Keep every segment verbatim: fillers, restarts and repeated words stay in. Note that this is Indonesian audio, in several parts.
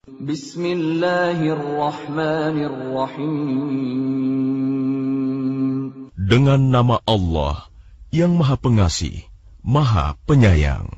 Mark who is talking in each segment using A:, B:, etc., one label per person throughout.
A: Bismillahirrahmanirrahim. Dengan nama Allah yang Maha Pengasih, Maha Penyayang.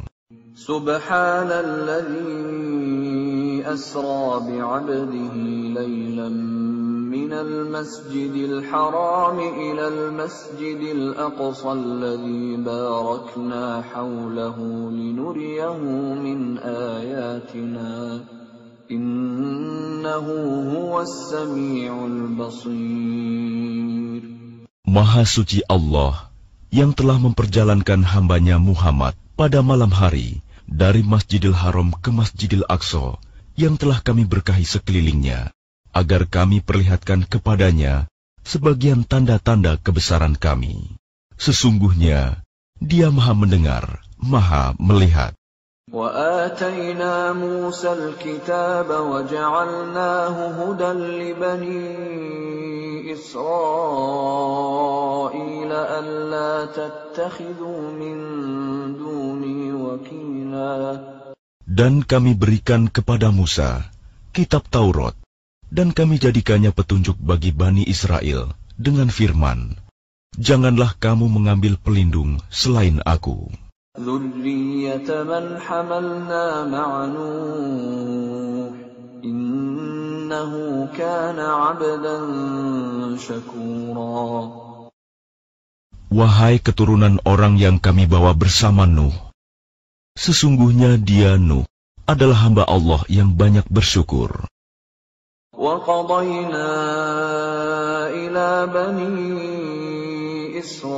A: Subhanalladzi asra bi'abdihi laylan minal masjidil haram ilal masjidil aqsa alladzi barakna hawlahu linuriyahu min ayatina. Innahu huwas sami'ul basir. Maha suci Allah yang telah memperjalankan hambanya Muhammad pada malam hari dari Masjidil Haram ke Masjidil Aqsa yang telah kami berkahi sekelilingnya, agar kami perlihatkan kepadanya sebagian tanda-tanda kebesaran kami. Sesungguhnya Dia Maha mendengar, Maha melihat. وَآتَيْنَا مُوسَى الْكِتَابَ وَجَعَلْنَاهُ هُدًى لِبَنِي إِسْرَائِيلَ أَلَّا تَتَّخِذُوا مِن دُونِي وَكِيلًا. Dan kami berikan kepada Musa kitab Taurat, dan kami jadikannya petunjuk bagi Bani Israel dengan firman, janganlah kamu mengambil pelindung selain aku. ذُرِّيَّةَ مَنْ حَمَلْنَا مَعَ نُوحٍ إِنَّهُ كَانَ عَبْدًا شَكُورًا. Wahai keturunan orang yang kami bawa bersama Nuh, sesungguhnya dia Nuh adalah hamba Allah yang banyak bersyukur. وَقَضَيْنَا إِلَى بَنِي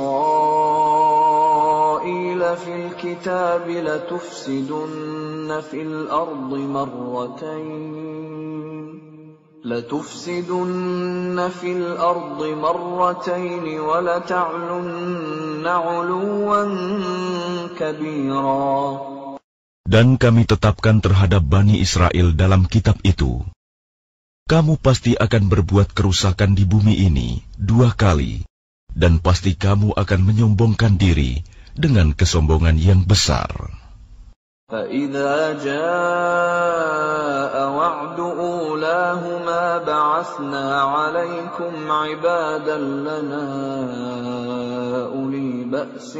A: إِسْرَائِيلَ فِي الْكِتَابِ لَتُفْسِدُنَّ فِي الْأَرْضِ مَرَّتَيْنِ لَتُفْسِدُنَّ فِي الْأَرْضِ مَرَّتَيْنِ وَلَتَعْلُنَّ عُلُوًّا كَبِيرًا. Dan kami tetapkan terhadap Bani Israel dalam kitab itu, kamu pasti akan berbuat kerusakan di bumi ini dua kali, dan pasti kamu akan menyombongkan diri dengan kesombongan yang besar. فَإِذَا جَاءَ وَعْدُ أُولَاهُمَا بَعَثْنَا عَلَيْكُمْ عِبَادًا لَنَا أُولِي بَأْسٍ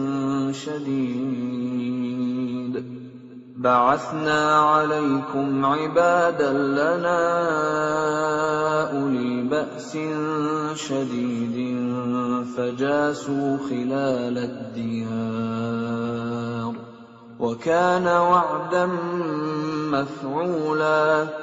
A: شَدِيدٍ بَعَثْنَا عَلَيْكُمْ عِبَادًا لَنَا أُولِي بَأْسٍ شَدِيدٍ فَجَاسُوا خِلَالَ الدِّيَارِ وَكَانَ وَعْدًا مَفْعُولًا.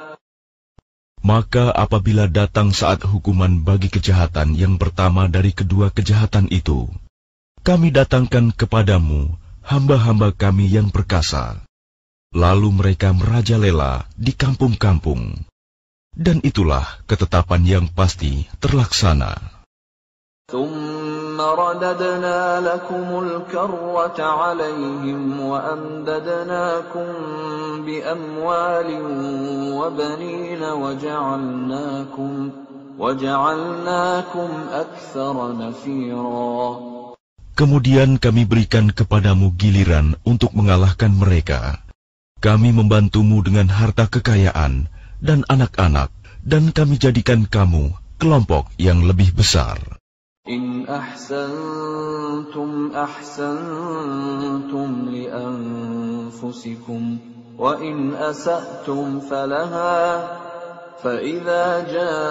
A: Maka apabila datang saat hukuman bagi kejahatan yang pertama dari kedua kejahatan itu, kami datangkan kepadamu hamba-hamba kami yang perkasa. Lalu mereka merajalela di kampung-kampung. Dan itulah ketetapan yang pasti terlaksana. ثُمَّ رَدَدْنَا لَكُمُ الْكَرَّةَ عَلَيْهِمْ وَأَمْدَدْنَاكُمْ بِأَمْوَالٍ وَبَنِينَ وَجَعَلْنَاكُمْ وَجَعَلْنَاكُمْ أَكْثَرَ نَفِيرًا. Kemudian kami berikan kepadamu giliran untuk mengalahkan mereka. Kami membantumu dengan harta kekayaan dan anak-anak, dan kami jadikan kamu kelompok yang lebih besar. In ahsantum ahsantum li anfusikum wa in asa'tum falaha fa idza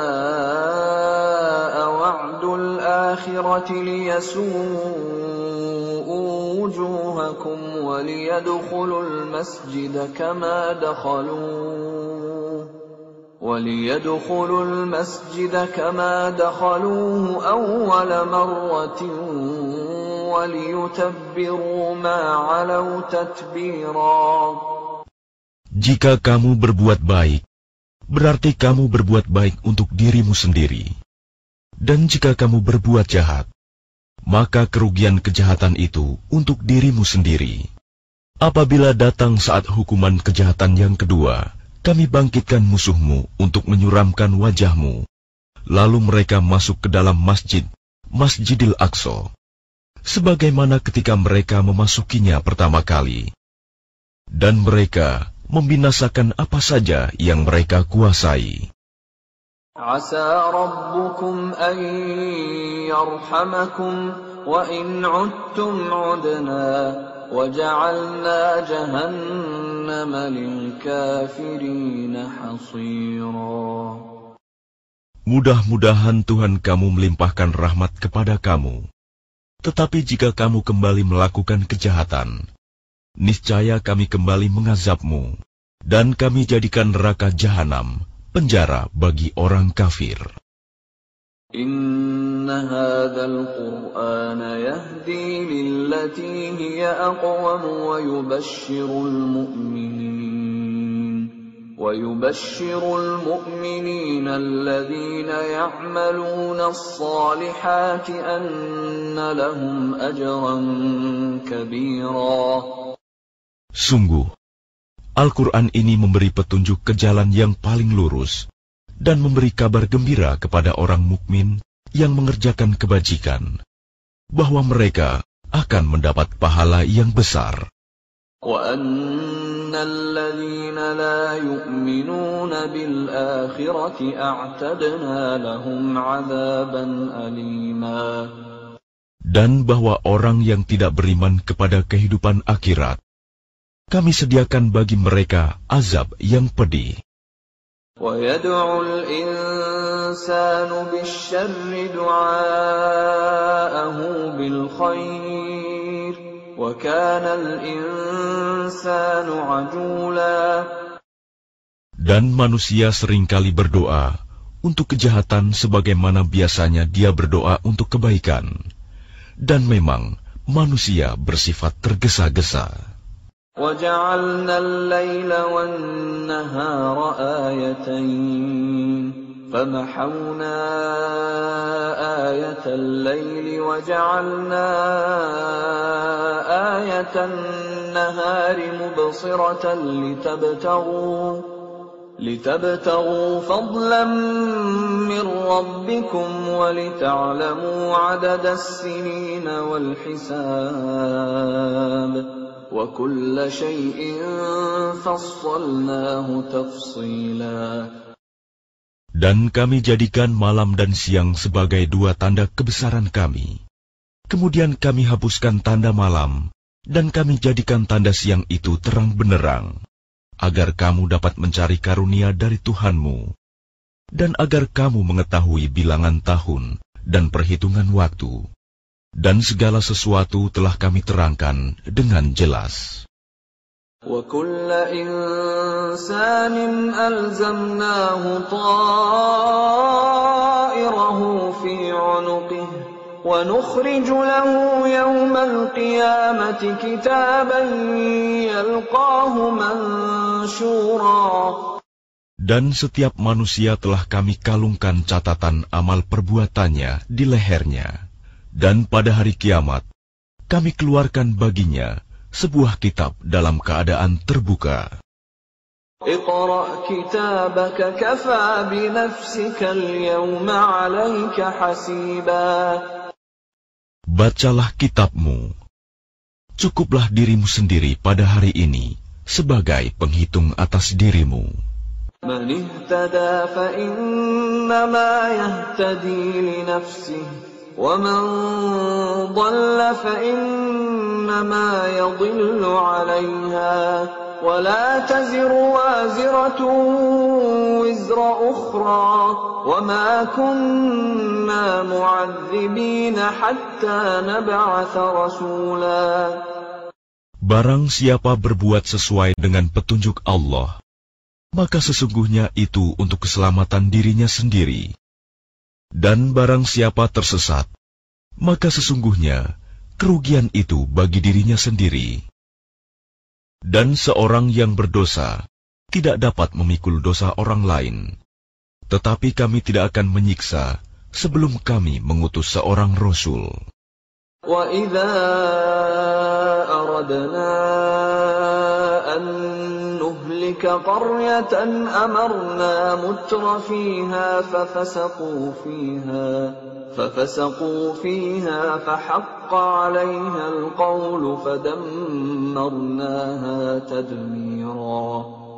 A: jaa wa'dul akhirati liyasu'u وجوهكم وليدخلوا المسجد كما دخلوه وليدخلوا المسجد كما دخلوه أول مرة وليتبروا ما علوا تتبيرا. Jika kamu berbuat baik, berarti kamu berbuat baik untuk dirimu sendiri. Dan jika kamu berbuat jahat, maka kerugian kejahatan itu untuk dirimu sendiri. Apabila datang saat hukuman kejahatan yang kedua, kami bangkitkan musuhmu untuk menyuramkan wajahmu. Lalu mereka masuk ke dalam masjid, Masjidil Aqsa, sebagaimana ketika mereka memasukinya pertama kali. Dan mereka membinasakan apa saja yang mereka kuasai.
B: Asa rabbukum an yarhamakum wa in 'udtum 'udna wa ja'alna jahannama lil kafirin hasira.
A: Mudah-mudahan Tuhan kamu melimpahkan rahmat kepada kamu. Tetapi jika kamu kembali melakukan kejahatan, niscaya kami kembali mengazabmu, dan kami jadikan neraka jahanam penjara bagi orang kafir.
B: Inna hadzal Qur'ana yahdi lillati hiya aqwam wa yubashshirul mu'minin wa yubashshirul mu'minina alladhina ya'maluna as-salihati anna lahum ajran kabira.
A: Sungguh, Al-Quran ini memberi petunjuk ke jalan yang paling lurus dan memberi kabar gembira kepada orang mukmin yang mengerjakan kebajikan, bahwa mereka akan mendapat pahala yang besar.
B: وَأَنَّ الَّذِينَ لَا يُؤْمِنُونَ بِالْآخِرَةِ أَعْتَدْنَا لَهُمْ عَذَابًا أَلِيمًا.
A: Dan bahwa orang yang tidak beriman kepada kehidupan akhirat, kami sediakan bagi mereka azab yang pedih.
B: وَيَدْعُ الْإِنسَانُ بِالشَّرِّ دُعَاءَهُ بِالْخَيْرِ وَكَانَ الْإِنسَانُ عَجُولًا.
A: Dan manusia seringkali berdoa untuk kejahatan sebagaimana biasanya dia berdoa untuk kebaikan. Dan memang manusia bersifat tergesa-gesa.
B: وَجَعَلْنَا اللَّيْلَ وَالنَّهَارَ آيَتَيْنِ فَمَحَوْنَا آيَةَ اللَّيْلِ وَجَعَلْنَا آيَةَ النَّهَارِ مُبْصِرَةً لِتَبْتَغُوا لِتَبْتَغُوا فَضْلًا مِّن رَّبِّكُمْ وَلِتَعْلَمُوا عَدَدَ السِّنِينَ وَالْحِسَابَ وَكُلَّ شَيْءٍ فَصَّلْنَاهُ تَفْصِيلًا.
A: Dan kami jadikan malam dan siang sebagai dua tanda kebesaran kami. Kemudian kami hapuskan tanda malam, dan kami jadikan tanda siang itu terang benderang, agar kamu dapat mencari karunia dari Tuhanmu, dan agar kamu mengetahui bilangan tahun dan perhitungan waktu. Dan segala sesuatu telah kami terangkan dengan jelas.
B: وَكُلَّ إِنسَانٍ أَلْزَمْنَاهُ طَائِرَهُ فِي عُنُقِهِ وَنُخْرِجُ لَهُ يَوْمَ الْقِيَامَةِ كِتَابًا يَلْقَاهُ مَنشُورًا.
A: Dan setiap manusia telah kami kalungkan catatan amal perbuatannya di lehernya. Dan pada hari kiamat, kami keluarkan baginya sebuah kitab dalam keadaan terbuka.
B: Iqra' kitabaka kafa binafsika al-yawma 'alayka hasiba.
A: Bacalah kitabmu. Cukuplah dirimu sendiri pada hari ini sebagai penghitung atas dirimu.
B: Man ihtada fa innama yahtadi li nafsihi. وَمَنْ ضَلَّ فَإِنَّمَا يَضِلُّ عَلَيْهَا وَلَا تَزِرُ وَازِرَةٌ وِزْرَ أُخْرَى وَمَا كُنَّا مُعَذِّبِينَ حَتَّى نَبْعَثَ رَسُولًا.
A: Barang siapa berbuat sesuai dengan petunjuk Allah, maka sesungguhnya itu untuk keselamatan dirinya sendiri. Dan barang siapa tersesat, maka sesungguhnya kerugian itu bagi dirinya sendiri. Dan seorang yang berdosa tidak dapat memikul dosa orang lain. Tetapi kami tidak akan menyiksa sebelum kami mengutus seorang Rasul.
B: وَإِذَا أَرَدْنَا أَن نُهْلِكَ قَرْيَةً أَمَرْنَا مُتْرَ فِيهَا فَفَسَقُوا فِيهَا فَفَسَقُوا فِيهَا فَحَقَّ عَلَيْهَا الْقَوْلُ فَدَمَّرْنَاهَا تَدْمِيرًا. تدميرا.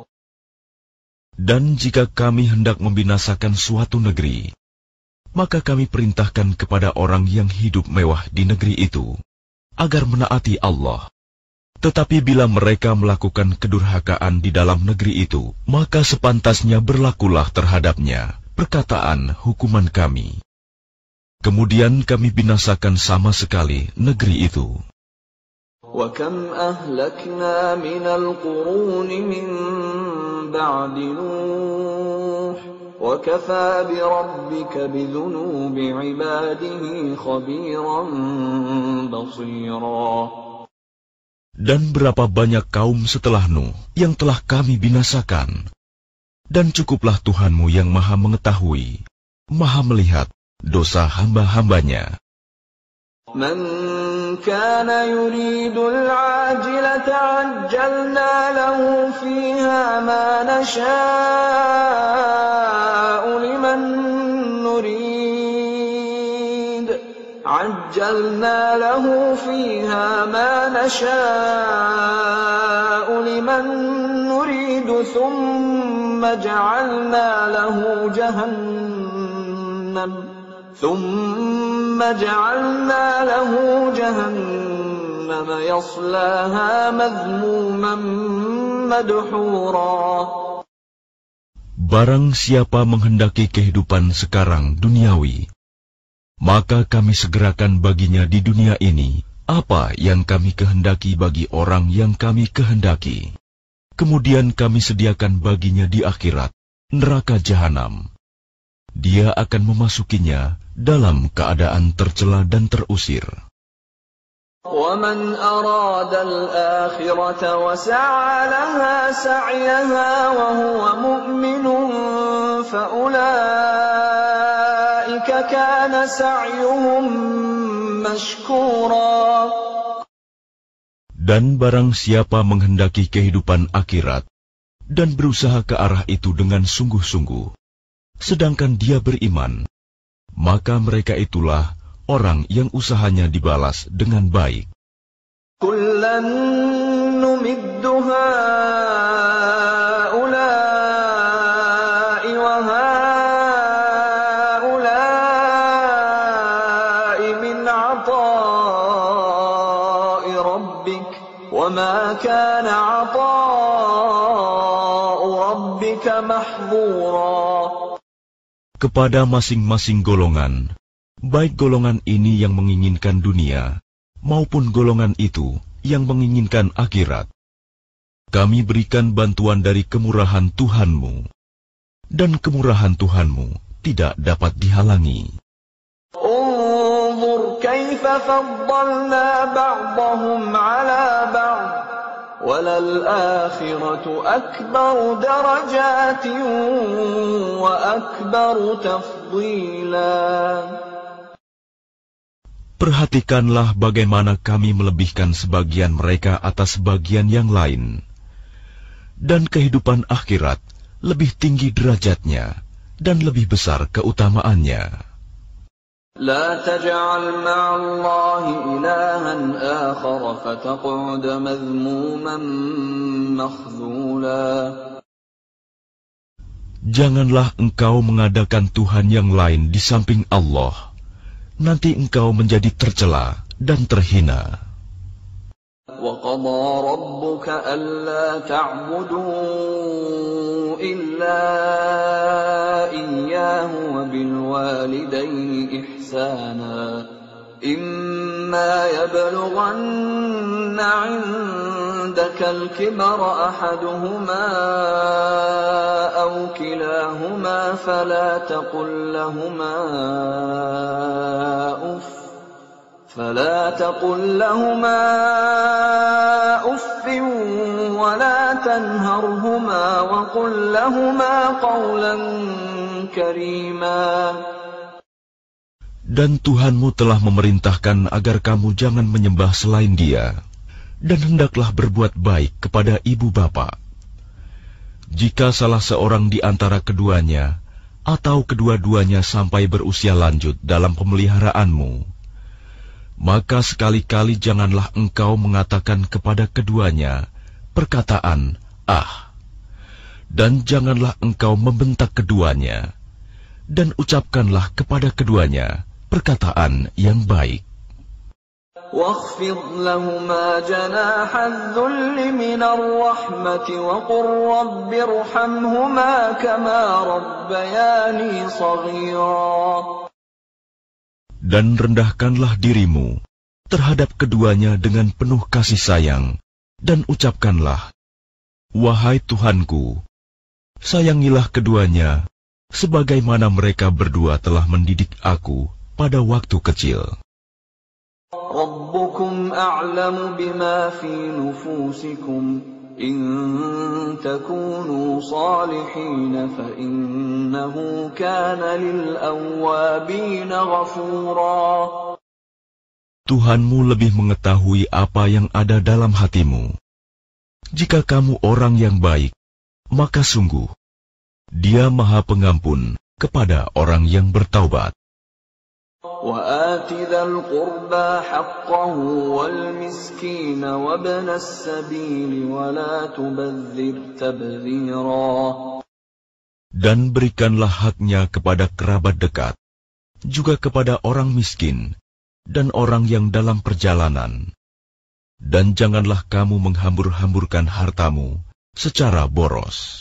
A: Dan jika kami hendak membinasakan suatu negeri, maka kami perintahkan kepada orang yang hidup mewah di negeri itu, agar menaati Allah. Tetapi bila mereka melakukan kedurhakaan di dalam negeri itu, maka sepantasnya berlakulah terhadapnya perkataan hukuman kami. Kemudian kami binasakan sama sekali negeri itu.
B: وَكَمْ أَهْلَكْنَا مِنَ الْقُرُونِ مِنْ بَعْدِ نُوحٍ وَكَفَى بِرَبِّكَ بِذُنُوبِ عِبَادِهِ خَبِيرًا بَصِيرًا.
A: Dan berapa banyak kaum setelah Nuh yang telah kami binasakan. Dan cukuplah Tuhanmu yang maha mengetahui, maha melihat dosa hamba-hambanya.
B: من كان يريد العاجلة عجلنا له فيها ما نشاء لمن نريد عجلنا له فيها ما نشاء لمن نريد ثم جعلنا له جهنم ثم جعلنا له جهنم يصلاها مذموما مدحورا.
A: Barang siapa menghendaki kehidupan sekarang duniawi, maka kami segerakan baginya di dunia ini apa yang kami kehendaki bagi orang yang kami kehendaki. Kemudian kami sediakan baginya di akhirat neraka jahanam. Dia akan memasukinya dalam keadaan tercela dan terusir.
B: وَمَنْ أَرَادَ الْآخِرَةَ وَسَعَى لَهَا سَعْيَهَا وَهُوَ مُؤْمِنٌ فَأُولَئِكَ كَانَ سَعْيُهُمْ مَشْكُورًا.
A: Dan barang siapa menghendaki kehidupan akhirat dan berusaha ke arah itu dengan sungguh-sungguh, sedangkan dia beriman, maka mereka itulah orang yang usahanya dibalas dengan baik.
B: كُلًّا نُمِدُّ هَؤُلَاءِ وَهَؤُلَاءِ مِنْ عَطَاءِ رَبِّكَ وَمَا كَانَ عَطَاءُ رَبِّكَ مَحْظُورًا.
A: Kepada masing-masing golongan, baik golongan ini yang menginginkan dunia, maupun golongan itu yang menginginkan akhirat, kami berikan bantuan dari kemurahan Tuhanmu, dan kemurahan Tuhanmu tidak dapat dihalangi.
B: انظر كيف فضلنا بعضهم على بعض وَلَلْآخِرَةُ أَكْبَرُ دَرَجَاتٍ وَأَكْبَرُ تَفْضِيلًا.
A: Perhatikanlah bagaimana kami melebihkan sebagian mereka atas sebagian yang lain. Dan kehidupan akhirat lebih tinggi derajatnya dan lebih besar keutamaannya.
B: لا تجعل مع الله إلها آخر فتقعد مذموما مخذولا.
A: Janganlah engkau mengadakan Tuhan yang lain di samping Allah, nanti engkau menjadi tercela dan terhina.
B: وَقَضَى رَبُّكَ أَلَّا تَعْبُدُوا إِلَّا إِيَّاهُ وَبِالْوَالِدَيْنِ إِحْسَانًا إِمَّا يَبْلُغَنَّ عِندَكَ الْكِبَرَ أَحَدُهُمَا أَوْ كِلَاهُمَا فَلَا تَقُل لَّهُمَا أُفٍّ فلا تقل لهما أف ولا تنهرهما وقل لهما قولا كريما.
A: Dan Tuhanmu telah memerintahkan agar kamu jangan menyembah selain Dia, dan hendaklah berbuat baik kepada ibu bapa. Jika salah seorang di antara keduanya atau kedua-duanya sampai berusia lanjut dalam pemeliharaanmu, maka sekali-kali janganlah engkau mengatakan kepada keduanya perkataan Ah, dan janganlah engkau membentak keduanya, dan ucapkanlah kepada keduanya perkataan yang baik.
B: واخفض لهما جناح الذل من الرحمة وقل رب ارحمهما كما ربياني صغيرا.
A: Dan rendahkanlah dirimu terhadap keduanya dengan penuh kasih sayang, dan ucapkanlah, wahai Tuhanku, sayangilah keduanya, sebagaimana mereka berdua telah mendidik aku pada waktu kecil.
B: ربكم أعلم بما في نفوسكم إن تكونوا صالحين فإنه كان للأوابين غفورا.
A: Tuhanmu lebih mengetahui apa yang ada dalam hatimu. Jika kamu orang yang baik, maka sungguh Dia Maha Pengampun kepada orang yang bertaubat.
B: وآت ذا القربى حقه والمسكين وابن السبيل ولا تبذر تبذيرا.
A: Dan berikanlah haknya kepada kerabat dekat, juga kepada orang miskin dan orang yang dalam perjalanan. Dan janganlah kamu menghambur-hamburkan hartamu secara boros.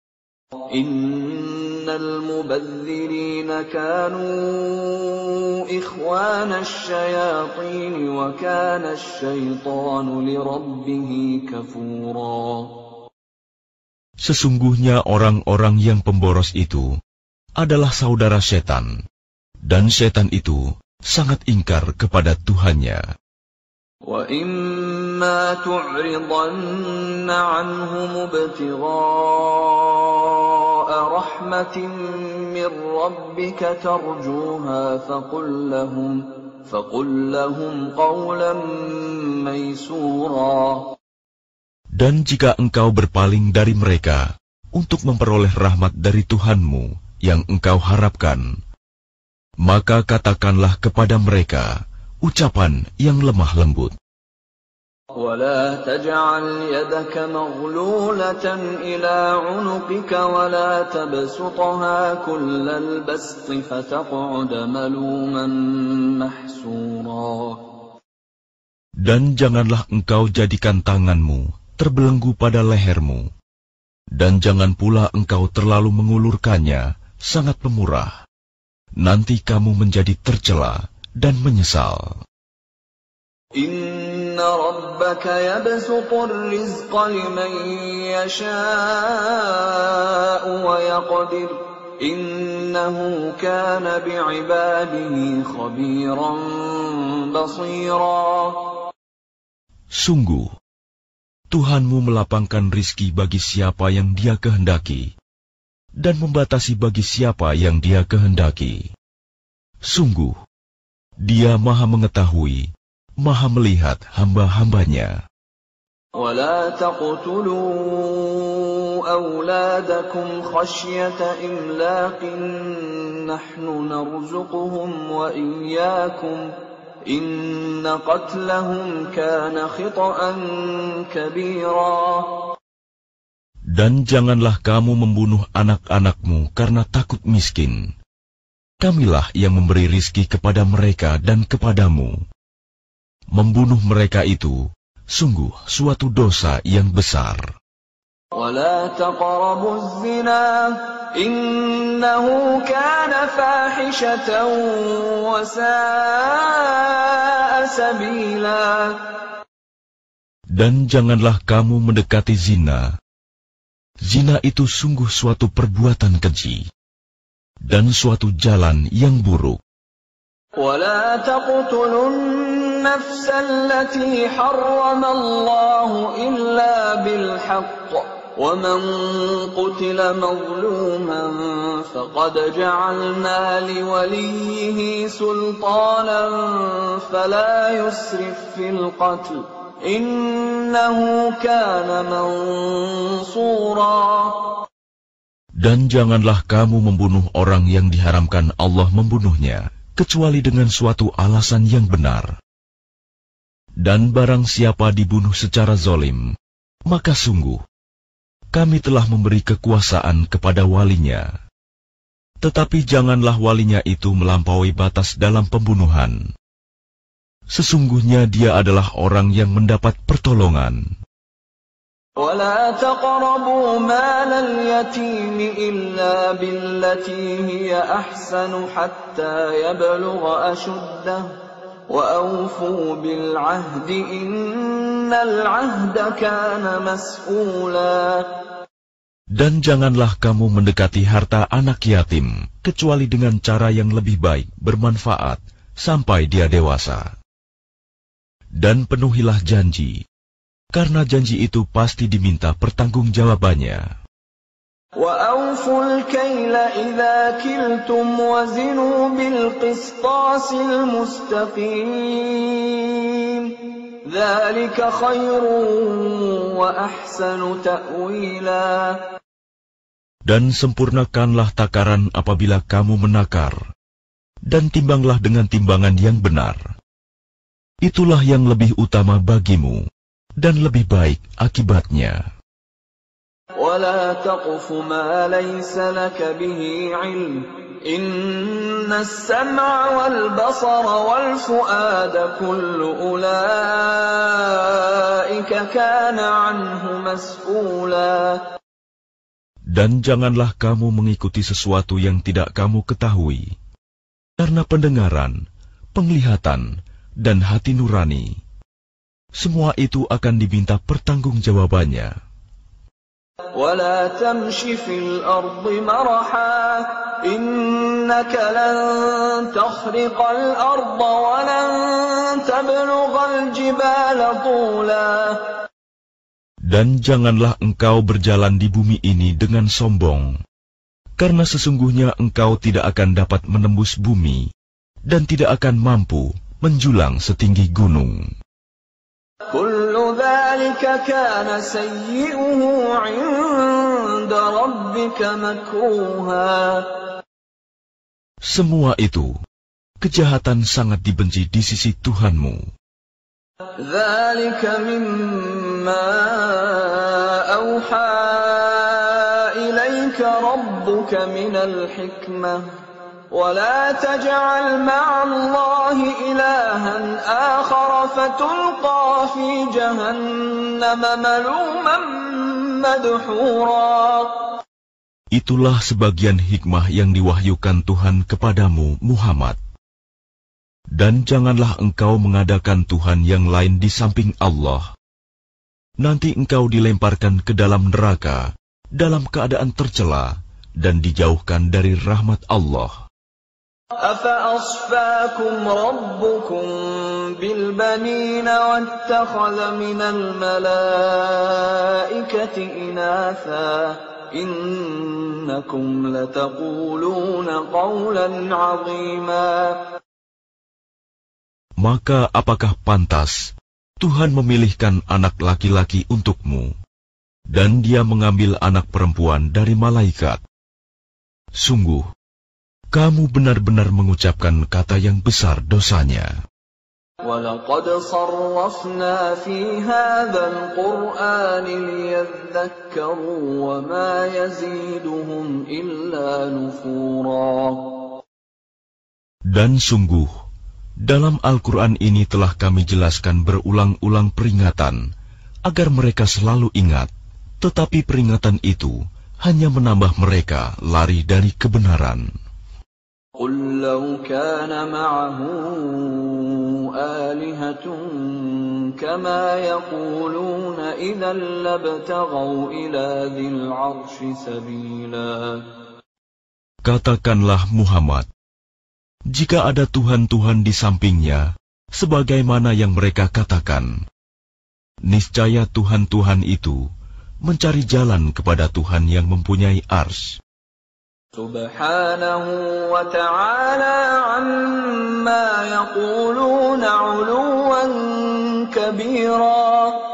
B: Innal mubadzirina kanu ikhwana asyayatin wa kana asyaitanu lirabbih kafura.
A: Sesungguhnya orang-orang yang pemboros itu adalah saudara setan, dan setan itu sangat ingkar kepada Tuhannya.
B: وَإِمَّا تُعْرِضَنَّ عَنْهُمُ ابْتِغَاءَ رَحْمَةٍ مِّن رَّبِّكَ تَرْجُوهَا فَقُل لَّهُمْ فَقُل لَّهُمْ قَوْلًا مَّيْسُورًا.
A: Dan jika engkau berpaling dari mereka untuk memperoleh rahmat dari Tuhanmu yang engkau harapkan, maka katakanlah kepada mereka ucapan yang lemah lembut.
B: وَلَا تَجْعَلْ يَدَكَ مَغْلُولَةً إِلَى عُنُقِكَ وَلَا تَبْسُطْهَا كُلَّ الْبَسْطِ فَتَقْعُدَ مَلُومًا مَحْسُورًا.
A: Dan janganlah engkau jadikan tanganmu terbelenggu pada lehermu, dan jangan pula engkau terlalu mengulurkannya sangat pemurah. Nanti kamu menjadi tercela dan menyesal.
B: Inna rabbaka yabsutur rizqa liman yasha'u wa yaqdir. Innahu kana bi'ibadihi khabiran basira.
A: Sungguh, Tuhanmu melapangkan rizki bagi siapa yang Dia kehendaki, dan membatasi bagi siapa yang Dia kehendaki. Sungguh, Dia Maha Mengetahui, Maha Melihat hamba-hambanya.
B: وَلَا تَقْتُلُوا أَوْلَادَكُمْ خَشْيَةَ إِمْلَاقٍ نَحْنُ نَرْزُقُهُمْ وَإِيَّاكُمْ إِنَّ قَتْلَهُمْ كَانَ خِطْئًا كَبِيرًا.
A: Dan janganlah kamu membunuh anak-anakmu karena takut miskin. Kamilah yang memberi rizki kepada mereka dan kepadamu. Membunuh mereka itu sungguh suatu dosa yang besar.
B: وَلَا تَقْرَبُوا الزِّنَا إِنَّهُ كَانَ فَاحِشَةً وَسَاءَ سَبِيلًا.
A: Dan janganlah kamu mendekati zina. Zina itu sungguh suatu perbuatan keji dan suatu jalan yang buruk.
B: وَلَا تَقْتُلُوا النَّفْسَ الَّتِي حَرَّمَ اللَّهُ إِلَّا بِالْحَقِّ وَمَنْ قُتِلَ مَظْلُومًا فَقَدْ جَعَلْنَا لِوَلِيِّهِ سُلْطَانًا فَلَا يُسْرِفْ فِي الْقَتْلِ إِنَّهُ كَانَ مَنْصُورًا.
A: Dan janganlah kamu membunuh orang yang diharamkan Allah membunuhnya, kecuali dengan suatu alasan yang benar. Dan barang siapa dibunuh secara zalim, maka sungguh kami telah memberi kekuasaan kepada walinya. Tetapi janganlah walinya itu melampaui batas dalam pembunuhan. Sesungguhnya dia adalah orang yang mendapat pertolongan.
B: وَلَا تَقْرَبُوا مَالَ الْيَتِيمِ إِلَّا بِالَّتِي هِيَ أَحْسَنُ حَتَّى يَبْلُغَ أَشُدَّهُ وَأَوْفُوا بِالْعَهْدِ إِنَّ الْعَهْدَ كَانَ مَسْئُولًا.
A: Dan janganlah kamu mendekati harta anak yatim, kecuali dengan cara yang lebih baik, bermanfaat, sampai dia dewasa. Dan penuhilah janji, karena janji itu pasti diminta pertanggungjawabannya.
B: وَأَوْفُوا الْكَيْلَ إِذَا كِلْتُمْ وَزِنُوا بِالْقِسْطَاسِ الْمُسْتَقِيمِ ذَلِكَ خَيْرٌ وَأَحْسَنُ تَأْوِيلًا.
A: Dan sempurnakanlah takaran apabila kamu menakar, dan timbanglah dengan timbangan yang benar. Itulah yang lebih utama bagimu, dan lebih baik akibatnya.
B: وَلَا تَقْفُ مَا لَيْسَ لَكَ بِهِ عِلْمٌ إِنَّ السَّمْعَ وَالْبَصَرَ وَالْفُؤَادَ كُلُّ أُولَئِكَ كَانَ عَنْهُ مَسْئُولًا.
A: Dan janganlah kamu mengikuti sesuatu yang tidak kamu ketahui, karena pendengaran, penglihatan, dan hati nurani, semua itu akan diminta pertanggungjawabannya.
B: وَلَا تَمْشِ فِي الْأَرْضِ مَرَحًا إِنَّكَ لَن تَخْرِقَ الْأَرْضَ وَلَن تَبْلُغَ الْجِبَالَ طُولًا.
A: Dan janganlah engkau berjalan di bumi ini dengan sombong, karena sesungguhnya engkau tidak akan dapat menembus bumi, dan tidak akan mampu menjulang setinggi gunung.
B: كل ذلك كان سيئه عند ربك مكروها.
A: Semua itu, kejahatan sangat dibenci di sisi Tuhanmu.
B: ذلك مما أوحى إليك ربك من الحكمة ولا تجعل مع الله إلها آخر فتلقى في جهنم ملوما مدحورا.
A: Itulah sebagian hikmah yang diwahyukan Tuhan kepadamu, Muhammad. Dan janganlah engkau mengadakan Tuhan yang lain di samping Allah. Nanti engkau dilemparkan ke dalam neraka, dalam keadaan tercela, dan dijauhkan dari rahmat Allah.
B: أَفَأَصْفَاكُمْ رَبُّكُمْ بِالْبَنِينَ وَاتَّخَذَ مِنَ الْمَلَائِكَةِ إِنَاثًا إِنَّكُمْ لَتَقُولُونَ قَوْلًا عَظِيمًا.
A: Maka apakah pantas Tuhan memilihkan anak laki-laki untukmu, dan Dia mengambil anak perempuan dari malaikat? Sungguh, kamu benar-benar mengucapkan kata yang besar dosanya.
B: وَلَقَدْ صَرَّفْنَا فِي هَذَا الْقُرْآنِ لِيَذَّكَّرُوا وَمَا يَزِيدُهُمْ إِلَّا نُفُورًا.
A: Dan sungguh, dalam Al-Quran ini telah kami jelaskan berulang-ulang peringatan, agar mereka selalu ingat, tetapi peringatan itu hanya menambah mereka lari dari kebenaran.
B: قُلْ لَوْ كَانَ مَعَهُ آلِهَةٌ كَمَا يَقُولُونَ إِذًا لَابْتَغَوْا إِلَى ذِي الْعَرْشِ سَبِيلًا.
A: Katakanlah Muhammad, jika ada Tuhan-Tuhan di sampingnya, sebagaimana yang mereka katakan, niscaya Tuhan-Tuhan itu mencari jalan kepada Tuhan yang mempunyai arsy.
B: Subhanahu wa ta'ala amma yaquluna 'uluwan kabira.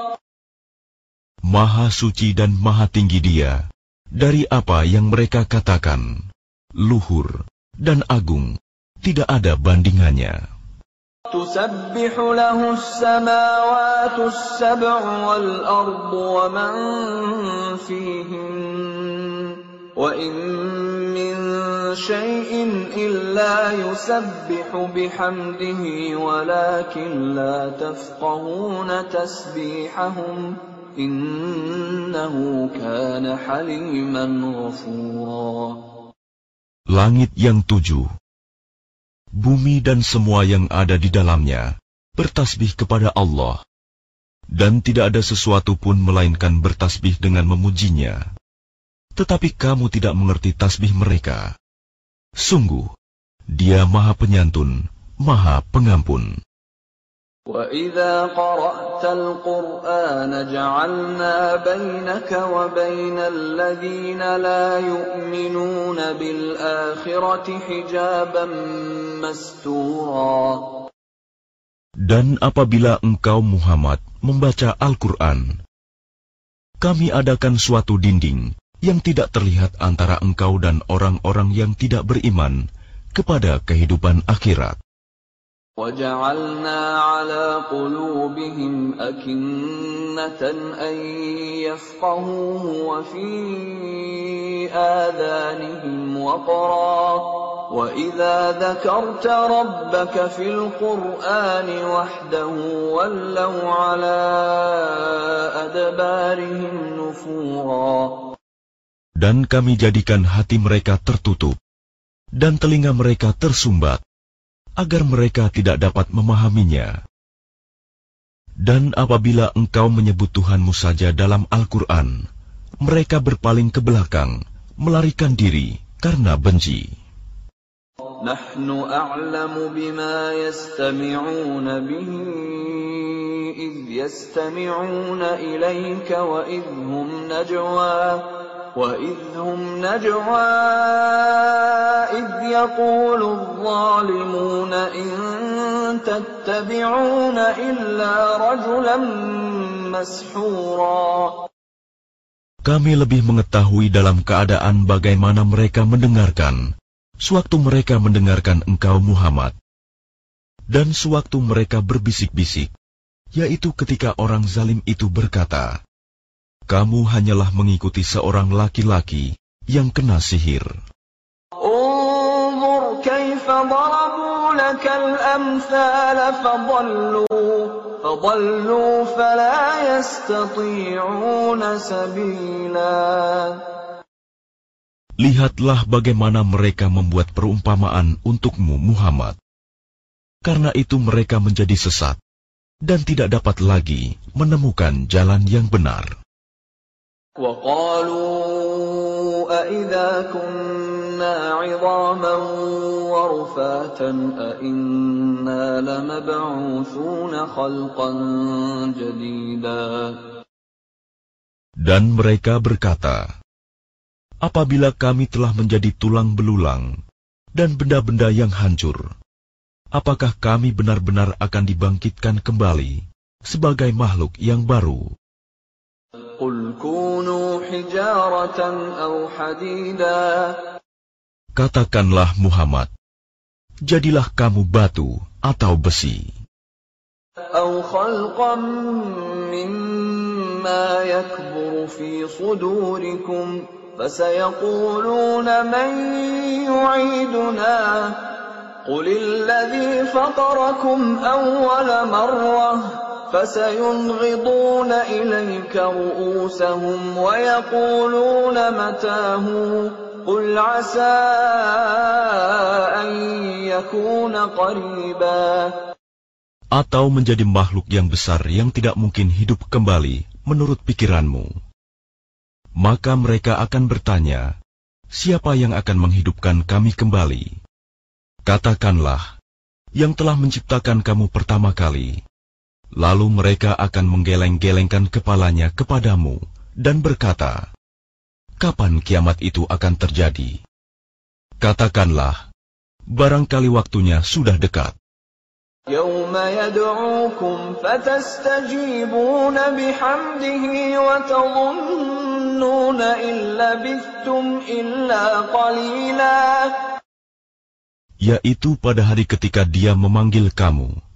A: Maha suci dan maha tinggi Dia dari apa yang mereka katakan, luhur dan agung, tidak ada bandingannya.
B: تسبح له السماوات السبع والأرض ومن فيهن وإن من شيء إلا يسبح بحمده ولكن لا تفقهون تسبيحهم إنه كان حليما غفورا.
A: Langit yang tujuh, bumi dan semua yang ada di dalamnya bertasbih kepada Allah, dan tidak ada sesuatu pun melainkan bertasbih dengan memujinya. Tetapi kamu tidak mengerti tasbih mereka. Sungguh, Dia Maha Penyantun, Maha Pengampun.
B: وَإِذَا قَرَأْتَ الْقُرْآنَ جَعَلْنَا بَيْنَكَ وَبَيْنَ الَّذِينَ لَا يُؤْمِنُونَ بِالْآخِرَةِ حِجَابًا مَسْتُورًا.
A: Dan apabila engkau Muhammad membaca Al-Quran, kami adakan suatu dinding yang tidak terlihat antara engkau dan orang-orang yang tidak beriman kepada kehidupan akhirat.
B: وَجَعَلْنَا عَلَى قُلُوبِهِمْ أَكِنَّةً أَن يَفْقَهُوهُ وَفِي آذَانِهِمْ وَقْرًا وَإِذَا ذَكَرْتَ رَبَّكَ فِي الْقُرْآنِ وَحْدَهُ وَلَّوْا عَلَى أَدْبَارِهِمْ نُفُورًا.
A: Dan kami jadikan hati mereka tertutup dan telinga mereka tersumbat, agar mereka tidak dapat memahaminya. Dan apabila engkau menyebut Tuhanmu saja dalam Al-Quran, mereka berpaling ke belakang, melarikan diri karena benci.
B: Nahnu a'lamu bima yastami'una bihi idh yastami'una ilayka wa idhum najwa وَإِذْ هُمْ نَجْوَى إِذْ يَقُولُ الظَّالِمُونَ إِن تَتَّبِعُونَ إِلَّا رَجُلًا مَسْحُورًا.
A: Kami lebih mengetahui dalam keadaan bagaimana mereka mendengarkan, sewaktu mereka mendengarkan engkau Muhammad, dan sewaktu mereka berbisik-bisik, yaitu ketika orang zalim itu berkata, kamu hanyalah mengikuti seorang laki-laki yang kena sihir.
B: Unzur kaifa darabu lakal amthal fadallu fadallu fala yastati'una sabila.
A: Lihatlah bagaimana mereka membuat perumpamaan untukmu Muhammad. Karena itu mereka menjadi sesat dan tidak dapat lagi menemukan jalan yang benar.
B: وَقَالُوا أَإِذَا كُنَّا عِظَامًا وَرُفَاتًا أَإِنَّا لَمَبْعُوثُونَ خَلْقًا جَدِيدًا.
A: Dan mereka berkata, apabila kami telah menjadi tulang belulang dan benda-benda yang hancur, apakah kami benar-benar akan dibangkitkan kembali sebagai makhluk yang baru?
B: قُلْ كُونُوا حِجَارَةً أَوْ حَدِيدًا.
A: Katakanlah Muhammad, jadilah kamu batu atau besi.
B: أَوْ خَلْقًا مِّمَّا يَكْبُرُ فِي صُدُورِكُمْ فَسَيَقُولُونَ مَن يُعِيدُنَا قُلِ الَّذِي فَطَرَكُمْ أَوَّلَ مَرَّةٍ فَسَيُنْغِضُونَ إِلَيْكَ رُؤُوسَهُمْ وَيَقُولُونَ مَتَىٰ قُلْ عَسَىٰ أَن يَكُونَ قَرِيبًا.
A: Atau menjadi makhluk yang besar yang tidak mungkin hidup kembali menurut pikiranmu. Maka mereka akan bertanya, siapa yang akan menghidupkan kami kembali? Katakanlah, yang telah menciptakan kamu pertama kali. Lalu mereka akan menggeleng-gelengkan kepalanya kepadamu dan berkata, kapan kiamat itu akan terjadi? Katakanlah, barangkali waktunya sudah dekat.
B: يَوْمَ يَدْعُوكُمْ فَتَسْتَجِيبُونَ بِحَمْدِهِ وَتَظُنُّونَ إِن لَّبِثْتُمْ إِلَّا قَلِيلًا.
A: Yaitu pada hari ketika Dia memanggil kamu,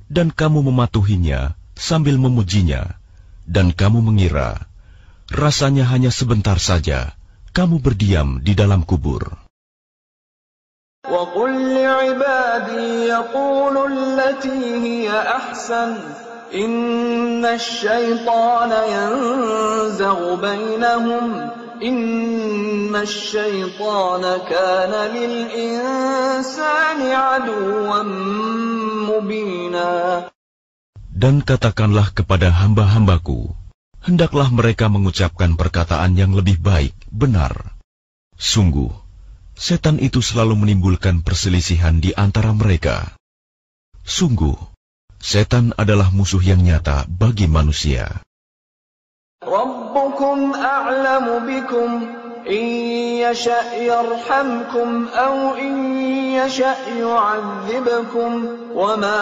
A: dan kamu mematuhinya sambil memujinya, dan kamu mengira rasanya hanya sebentar saja kamu berdiam di dalam kubur.
B: وَقُلْ لِعِبَادِي يَقُولُوا الَّتِي هِيَ أَحْسَنُ إِنَّ الشَّيْطَانَ يَنزَغُ بَيْنَهُمْ إِنَّ الشَّيْطَانَ كَانَ لِلْإِنسَانِ عَدُوًّا مُبِينًا.
A: Dan katakanlah kepada hamba-hambaku, hendaklah mereka mengucapkan perkataan yang lebih baik, benar. Sungguh, setan itu selalu menimbulkan perselisihan di antara mereka. Sungguh, setan adalah musuh yang nyata bagi manusia.
B: Rabbukum a'lamu bikum in yasha' yarhamkum aw in yasha' yu'adzibkum wa ma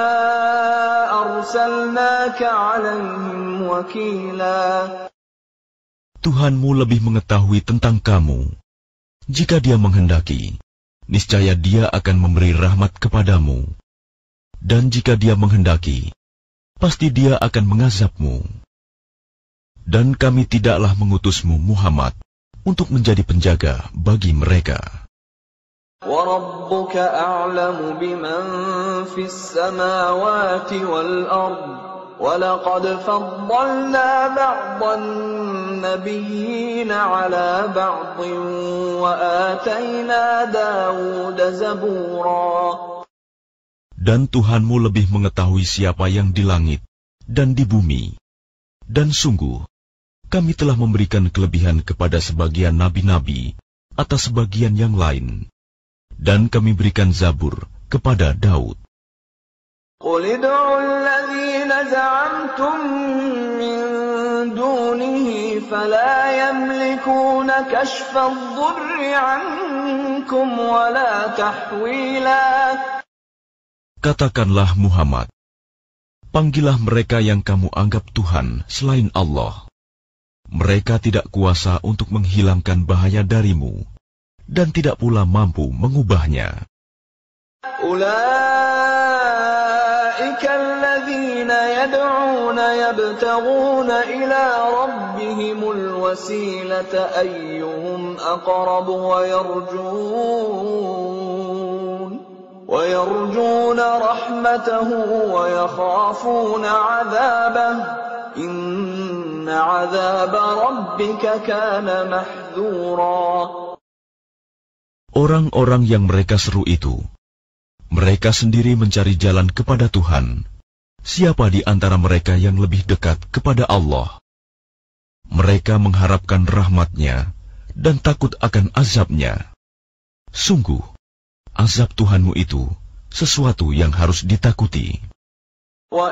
B: arsalnaka 'alaihim wakila.
A: Tuhanmu lebih mengetahui tentang kamu. Jika Dia menghendaki, niscaya Dia akan memberi rahmat kepadamu. Dan jika Dia menghendaki, pasti Dia akan mengazabmu. Dan kami tidaklah mengutusmu, Muhammad, untuk menjadi penjaga bagi mereka.
B: وَرَبُّكَ أَعْلَمُ بِمَنْ فِي السَّمَاوَاتِ وَالْأَرْضِ وَلَقَدْ فَضَّلْنَا بَعْضَ النَّبِيِّينَ عَلَى بَعْضٍ وَآتَيْنَا دَاوُودَ زَبُورًا.
A: Dan Tuhanmu lebih mengetahui siapa yang di langit dan di bumi. Dan sungguh, kami telah memberikan kelebihan kepada sebagian nabi-nabi atas sebagian yang lain. Dan kami berikan Zabur kepada Daud.
B: قُلِ ادْعُوا الَّذِينَ زَعَمْتُم مِّن دُونِهِ فَلَا يَمْلِكُونَ كَشْفَ الضُّرِّ عَنكُمْ وَلَا تَحْوِيلًا.
A: Katakanlah Muhammad, panggillah mereka yang kamu anggap Tuhan selain Allah. Mereka tidak kuasa untuk menghilangkan bahaya darimu, dan tidak pula mampu mengubahnya.
B: Ulaika alladhina yad'una yabtaghuna ila rabbihimul wasilata ayyuhum aqrabu wa yarjun wa yarjuna rahmatahu wa yakhafuna 'adzabahu inna 'adzaba rabbika kana mahdhura.
A: Orang-orang yang mereka seru itu, mereka sendiri mencari jalan kepada Tuhan. Siapa di antara mereka yang lebih dekat kepada Allah? Mereka mengharapkan rahmat-Nya dan takut akan azab-Nya. Sungguh, azab Tuhanmu itu sesuatu yang harus ditakuti.
B: Wa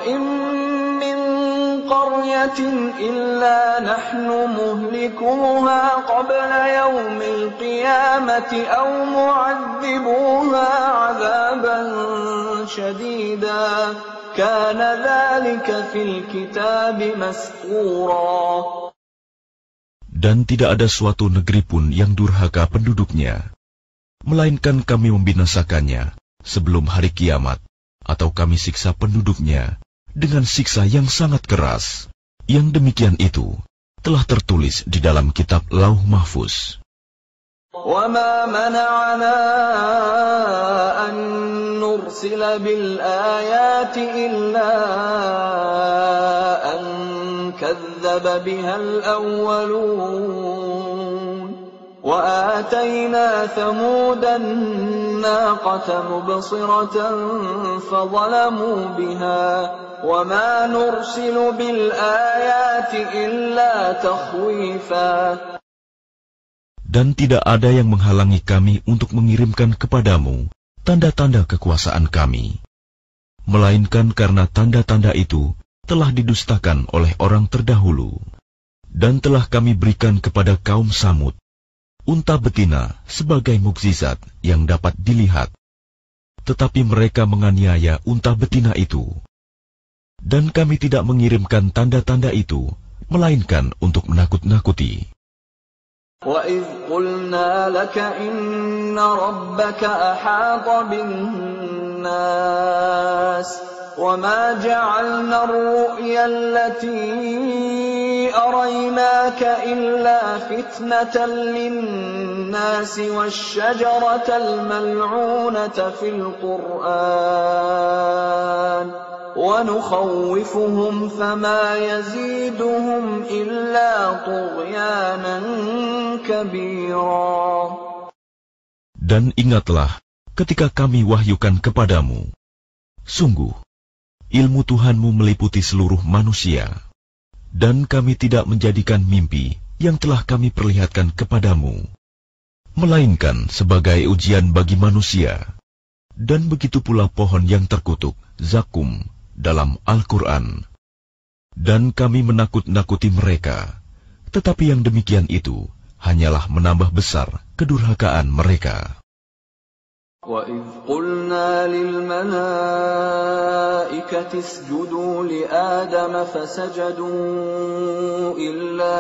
B: قَرْيَةٍ إِلَّا نَحْنُ مُهْلِكُوهَا قَبْلَ يَوْمِ الْقِيَامَةِ أَوْ مُعَذِّبُوهَا عَذَابًا شَدِيدًا كَانَ ذَلِكَ فِي الْكِتَابِ مَسْطُورًا.
A: Dan tidak ada suatu negeri pun yang durhaka penduduknya, melainkan kami membinasakannya sebelum hari kiamat, atau kami siksa penduduknya dengan siksa yang sangat keras. Yang demikian itu telah tertulis di dalam kitab Lauh Mahfuz.
B: وَمَا مَنَعَنَا أَن نُرْسِلَ بِالْآيَاتِ إِلَّا أَن كَذَّبَ بِهَا الْأَوَّلُونَ وَآتَيْنَا ثَمُودَ النَّاقَةَ مُبْصِرَةً فَظَلَمُوا بِهَا وَمَا نُرْسِلُ بِالْآيَاتِ إِلَّا تَخْوِيفًا.
A: Dan tidak ada yang menghalangi kami untuk mengirimkan kepadamu tanda-tanda kekuasaan kami, melainkan karena tanda-tanda itu telah didustakan oleh orang terdahulu. Dan telah kami berikan kepada kaum Samud unta betina sebagai mukjizat yang dapat dilihat, tetapi mereka menganiaya unta betina itu. Dan kami tidak mengirimkan tanda-tanda itu, melainkan untuk menakut-nakuti.
B: وَإِذْ قُلْنَا لَكَ إِنَّ رَبَّكَ أَحَاطَ بِالنَّاسِ وما جعلنا الرؤيا التي أريناك إلا فتنة للناس والشجرة الملعونة في القرآن ونخوفهم فما يزيدهم إلا طغيانا كبيرا.
A: Dan ingatlah ketika kami wahyukan kepadamu, sungguh ilmu Tuhanmu meliputi seluruh manusia, dan kami tidak menjadikan mimpi yang telah kami perlihatkan kepadamu, melainkan sebagai ujian bagi manusia. Dan begitu pula pohon yang terkutuk, zakum, dalam Al-Quran. Dan kami menakut-nakuti mereka, tetapi yang demikian itu hanyalah menambah besar kedurhakaan mereka.
B: وَإِذْ قُلْنَا لِلْمَلَائِكَةِ اسْجُدُوا لِآدَمَ فَسَجَدُوا إِلَّا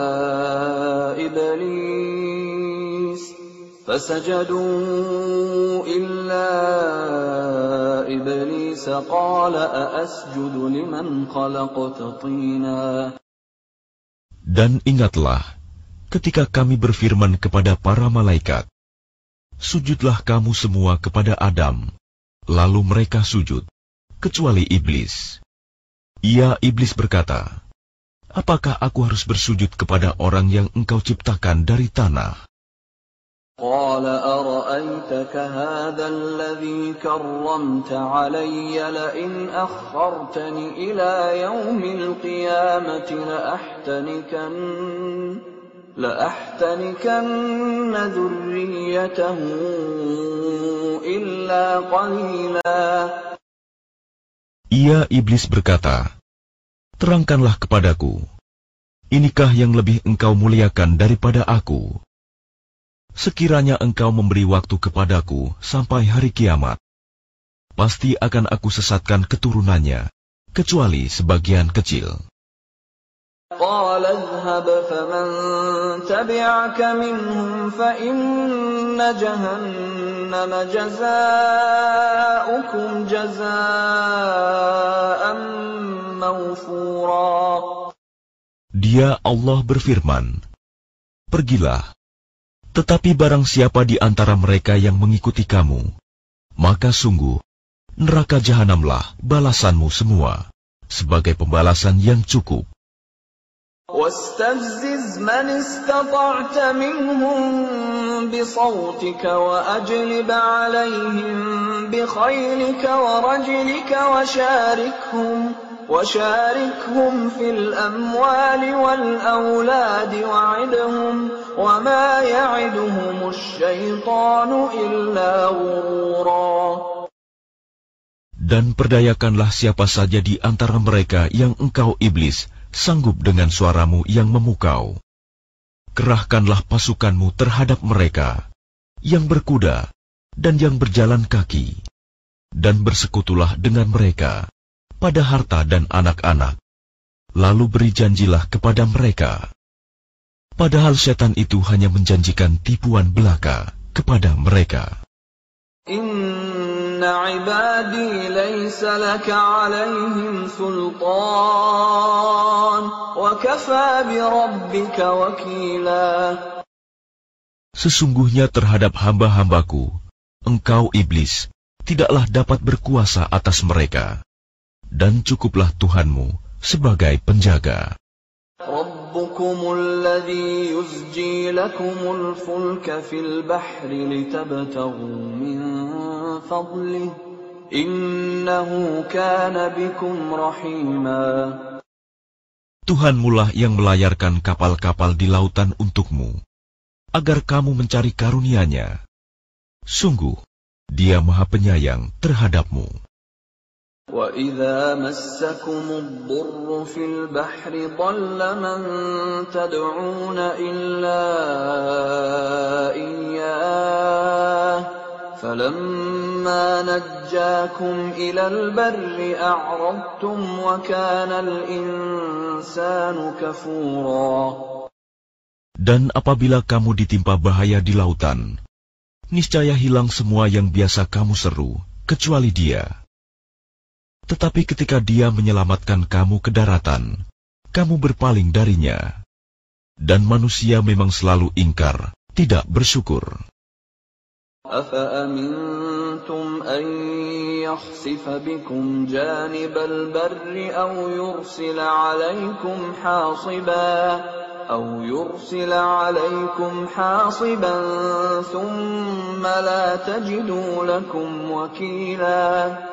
B: إِبْلِيسَ فَسَجَدُوا إِلَّا إِبْلِيسَ قَالَ أَأَسْجُدُ لِمَنْ خَلَقْتَ طِينًا.
A: Dan ingatlah ketika kami berfirman kepada para malaikat, sujudlah kamu semua kepada Adam. Lalu mereka sujud, kecuali iblis. Ia iblis berkata, apakah aku harus bersujud kepada orang yang engkau ciptakan dari tanah?
B: قال أرأيتك هذا الذي كرمت علي لئن أخرتني إلى يوم القيامة لأحتنكن لأحتنكن ذريته إلا قليلا.
A: Ia iblis berkata, terangkanlah kepadaku, inikah yang lebih engkau muliakan daripada aku? Sekiranya engkau memberi waktu kepadaku sampai hari kiamat, pasti akan aku sesatkan keturunannya, kecuali sebagian kecil.
B: قال اذهب فمن تبعك منهم فإن جهنم جزاؤكم جزاء موفورا.
A: Dia Allah berfirman, pergilah, tetapi barang siapa di antara mereka yang mengikuti kamu, maka sungguh neraka jahanamlah balasanmu semua, sebagai pembalasan yang cukup.
B: واستفزز من استطعت منهم بصوتك وأجلب عليهم بخيلك ورجلك وشاركهم وشاركهم في الأموال والأولاد وعدهم وما يعدهم الشيطان إلا غرورا.
A: Dan perdayakanlah siapa saja di antara mereka yang engkau iblis sanggup dengan suaramu yang memukau. Kerahkanlah pasukanmu terhadap mereka, yang berkuda dan yang berjalan kaki, dan bersekutulah dengan mereka pada harta dan anak-anak. Lalu beri janjilah kepada mereka. Padahal setan itu hanya menjanjikan tipuan belaka kepada mereka.
B: Inna ibadi laysa laka alaihim sultan wa kafa bi rabbika wakila.
A: Sesungguhnya terhadap hamba-hambaku, engkau iblis tidaklah dapat berkuasa atas mereka, dan cukuplah Tuhanmu sebagai penjaga.
B: Rabbukumul ladzi yuzji lakumul fulka fil bahri litabtaghu min fadlihi innahu kana bikum rahima.
A: Tuhanmulah yang melayarkan kapal-kapal di lautan untukmu, agar kamu mencari karunia-Nya. Sungguh, Dia Maha Penyayang terhadapmu.
B: وَإِذَا مَسَّكُمُ الضُّرُّ فِي الْبَحْرِ ضَلَّ مَن تَدْعُونَ إِلَّا إِيَّاهُ فَلَمَّا نَجَّاكُمْ إِلَى الْبَرِّ أَعْرَضْتُمْ وَكَانَ الْإِنسَانُ كَفُورًا.
A: Dan apabila kamu ditimpa bahaya di lautan, niscaya hilang semua yang biasa kamu seru, kecuali Dia. Tetapi ketika Dia menyelamatkan kamu ke daratan, kamu berpaling darinya. Dan manusia memang selalu ingkar, tidak bersyukur.
B: أَفَأَمِنْتُمْ أَنْ يَخْسِفَ بِكُمْ جَانِبَ الْبَرِّ أَوْ يُرْسِلَ عَلَيْكُمْ حَاصِبًا أَوْ يُرْسِلَ عَلَيْكُمْ حَاصِبًا ثُمَّ لَا تَجِدُوا لَكُمْ وَكِيلًا.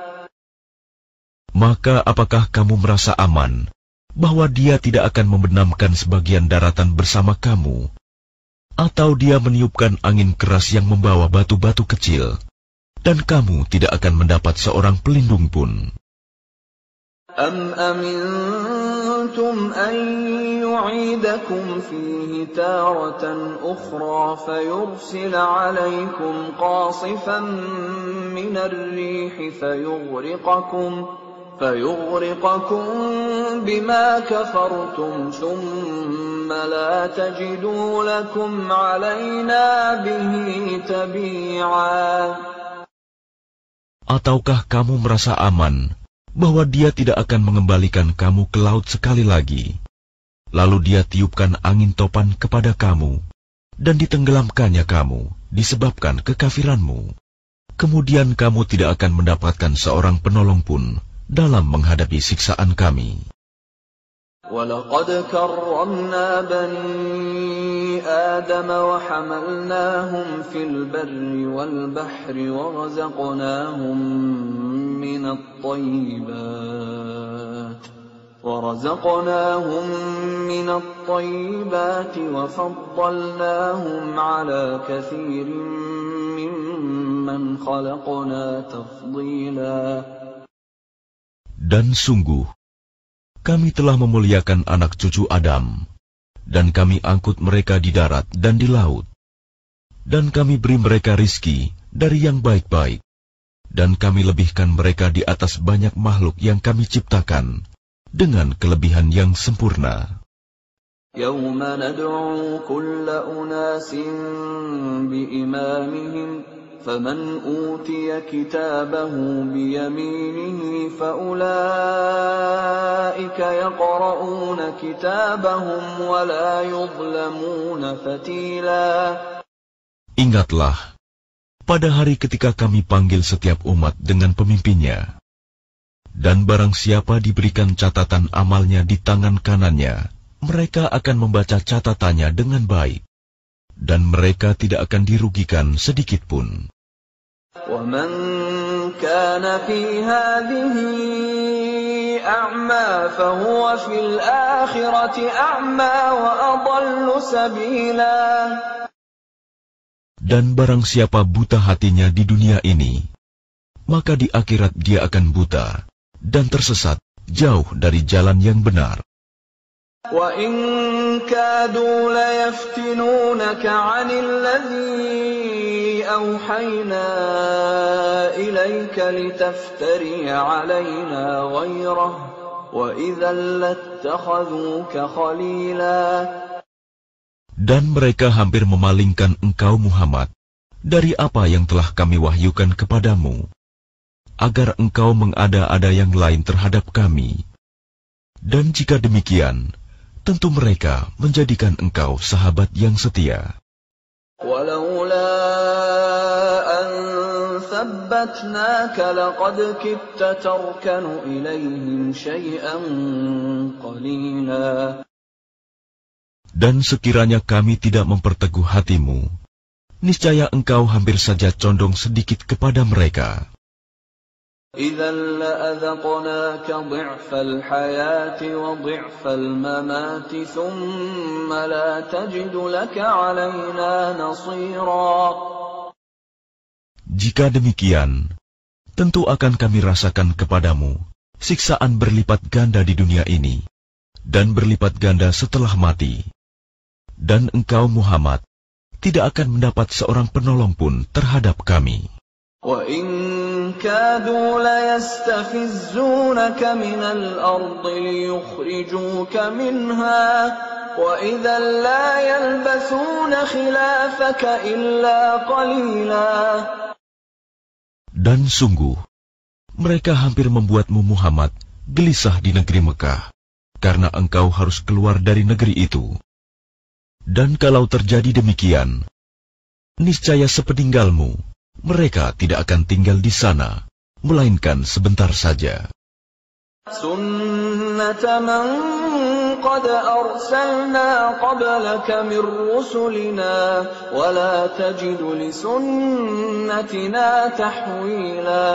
A: Maka apakah kamu merasa aman bahwa Dia tidak akan membenamkan sebagian daratan bersama kamu, atau Dia meniupkan angin keras yang membawa batu-batu kecil, dan kamu tidak akan mendapat seorang pelindung pun?
B: أَمْ أَمِنْتُمْ أَنْ يُعِيدَكُمْ فِيهِ تَارَةً أُخْرَى فَيُرْسِلَ عَلَيْكُمْ قَاصِفًا مِنَ الرِّيحِ فَيُغْرِقَكُمْ فَيُغْرِقَكُمْ بِمَا كَفَرْتُمْ ثُمَّ لَا تَجِدُوا لَكُمْ عَلَيْنَا بِهِ تَبِيعًا.
A: Ataukah kamu merasa aman bahwa Dia tidak akan mengembalikan kamu ke laut sekali lagi, lalu Dia tiupkan angin topan kepada kamu, dan ditenggelamkannya kamu disebabkan kekafiranmu? Kemudian kamu tidak akan mendapatkan seorang penolong pun dalam menghadapi siksaan kami.
B: وَلَقَدْ كَرَّمْنَا بَنِي آدَمَ وَحَمَلْنَاهُمْ فِي الْبَرِّ وَالْبَحْرِ وَرَزَقْنَاهُمْ مِنَ الطَّيِّبَاتِ وَرَزَقْنَاهُمْ مِنَ الطَّيِّبَاتِ وَفَضَّلْنَاهُمْ عَلَى كَثِيرٍ مِّمَّنْ خَلَقْنَا تَفْضِيلًا.
A: Dan sungguh, kami telah memuliakan anak cucu Adam, dan kami angkut mereka di darat dan di laut. Dan kami beri mereka rizki dari yang baik-baik, dan kami lebihkan mereka di atas banyak makhluk yang kami ciptakan, dengan kelebihan yang sempurna.
B: يَوْمَ نَدْعُو كُلَّ أُنَاسٍ بِإِمَامِهِمْ فَمَنْ أُوتِيَ كِتَابَهُ بِيَمِينِهِ فَأُولَئِكَ يَقْرَؤُونَ كِتَابَهُمْ وَلَا يُظْلَمُونَ فَتِيلًا.
A: Ingatlah, pada hari ketika kami panggil setiap umat dengan pemimpinnya, dan barang siapa diberikan catatan amalnya di tangan kanannya, mereka akan membaca catatannya dengan baik, dan mereka tidak akan dirugikan sedikit pun.
B: وَمَنْ كَانَ فِي هَذِهِ أَعْمَى فَهُوَ فِي الْآخِرَةِ أَعْمَى وَأَضَلُّ سَبِيلًا.
A: Dan barang siapa buta hatinya di dunia ini, maka di akhirat dia akan buta dan tersesat jauh dari jalan yang benar.
B: وَإِنْ كَادُوا لَيَفْتِنُونَكَ عَنِ الَّذِي أَوْحَيْنَا إِلَيْكَ لِتَفْتَرِيَ عَلَيْنَا غَيْرَهُ وَإِذًا لَاتَّخَذُوكَ خَلِيلًا.
A: Dan mereka hampir memalingkan engkau Muhammad dari apa yang telah kami wahyukan kepadamu, agar engkau mengada-ada yang lain terhadap kami. Dan jika demikian, tentu mereka menjadikan engkau sahabat yang setia.
B: وَلَوْلَا أَنْ ثَبَّتْنَاكَ لَقَدْ كِدتَّ تَرْكَنُ إِلَيْهِمْ شَيْئًا قَلِيلًا.
A: Dan sekiranya kami tidak memperteguh hatimu, niscaya engkau hampir saja condong sedikit kepada mereka.
B: إِذًا لَأَذَقْنَاكَ ضِعْفَ الْحَيَاةِ وَضِعْفَ الْمَمَاتِ ثُمَّ لَا تَجِدُ لَكَ عَلَيْنَا نَصِيرًا.
A: Jika demikian, tentu akan kami rasakan kepadamu siksaan berlipat ganda di dunia ini, dan berlipat ganda setelah mati. Dan engkau Muhammad tidak akan mendapat seorang penolong pun terhadap kami.
B: وَإِنْ كَادُوا لَيَسْتَفِزُّونَكَ مِنَ الْأَرْضِ لِيُخْرِجُوكَ مِنْهَا وَإِذًا لَا يَلْبَثُونَ خِلَافَكَ إِلَّا قَلِيلًا.
A: Dan sungguh, mereka hampir membuatmu Muhammad gelisah di negeri Mekah, karena engkau harus keluar dari negeri itu. Dan kalau terjadi demikian, niscaya sepeninggalmu, mereka tidak akan tinggal di sana, melainkan sebentar saja.
B: Sunnata man qad arsalna qablaka min rusulina wa la tajidu li sunnatina tahwila.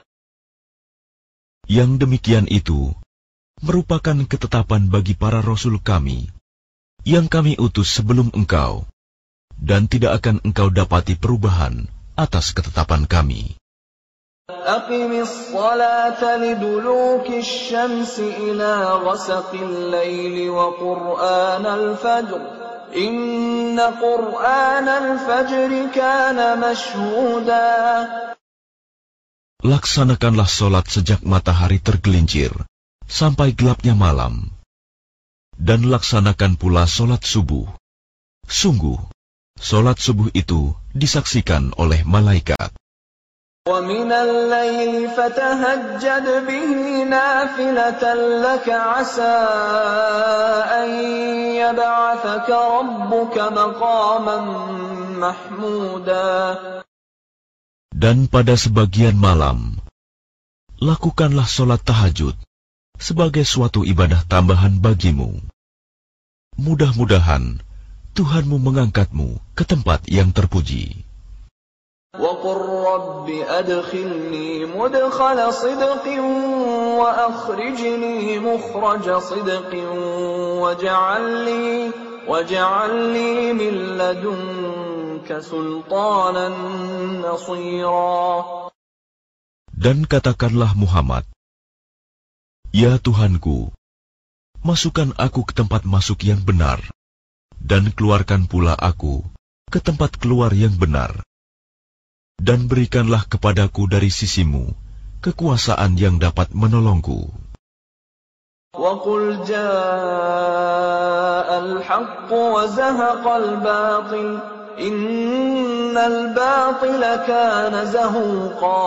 A: Yang demikian itu merupakan ketetapan bagi para rasul kami yang kami utus sebelum engkau, dan tidak akan engkau dapati perubahan atas ketetapan kami.
B: Aqimis salata liduluki syamsi ila ghasaqil laili wa qur'anal fajr. Inna qur'anal fajri kana mashhuda.
A: Laksanakanlah solat sejak matahari tergelincir sampai gelapnya malam. Dan laksanakan pula solat subuh. Sungguh, solat subuh itu disaksikan oleh malaikat.
B: وَمِنَ اللَّيْلِ فَتَهَجَّدْ بِهِ نَافِلَةً لَكَ عَسَىٰ أَن يَبْعَثَكَ رَبُّكَ مَقَامًا مَّحْمُودًا.
A: Dan pada sebagian malam, lakukanlah solat tahajud sebagai suatu ibadah tambahan bagimu. Mudah-mudahan Tuhanmu mengangkatmu ke tempat yang terpuji.
B: وَقُلْ رَبِّ أَدْخِلْنِي مُدْخَلَ صِدْقٍ وَأَخْرِجْنِي مُخْرَجَ صِدْقٍ وَاجْعَل لِّي وَاجْعَل لِّي مِن لَّدُنكَ سُلْطَانًا نَّصِيرًا.
A: Dan katakanlah Muhammad, Ya Tuhanku, masukkan aku ke tempat masuk yang benar, dan keluarkan pula aku ke tempat keluar yang benar. Dan berikanlah kepadaku dari sisimu kekuasaan yang dapat menolongku.
B: وَقُلْ جَاءَ الْحَقُّ وَزَهَقَ الْبَاطِلُ إِنَّ الْبَاطِلَ كَانَ زَهُوقًا.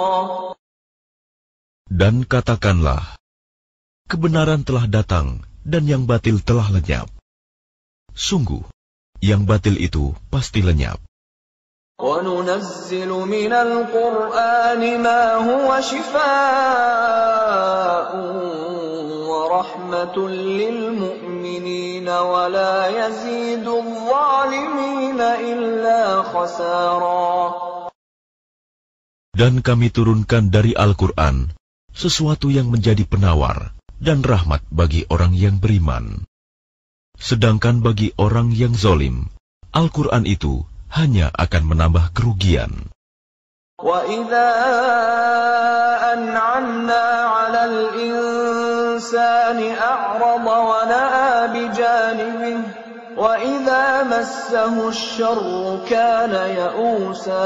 A: Dan katakanlah, kebenaran telah datang dan yang batil telah lenyap. Sungguh, yang batil itu pasti lenyap.
B: وَنُنَزِّلُ مِنَ الْقُرْآنِ مَا هُوَ شِفَاءٌ وَرَحْمَةٌ لِّلْمُؤْمِنِينَ وَلَا يَزِيدُ الظَّالِمِينَ إِلَّا خَسَارًا.
A: Dan kami turunkan dari Al-Quran sesuatu yang menjadi penawar dan rahmat bagi orang yang beriman. Sedangkan bagi orang yang zalim, Al-Quran itu hanya akan menambah kerugian.
B: وَإِذَا أَنْعَمْنَا عَلَى الْإِنسَانِ أَعْرَضَ وَنَأَىٰ بِجَانِبِهِ وَإِذَا مَسَّهُ الشَّرُّ كَانَ يَئُوسًا.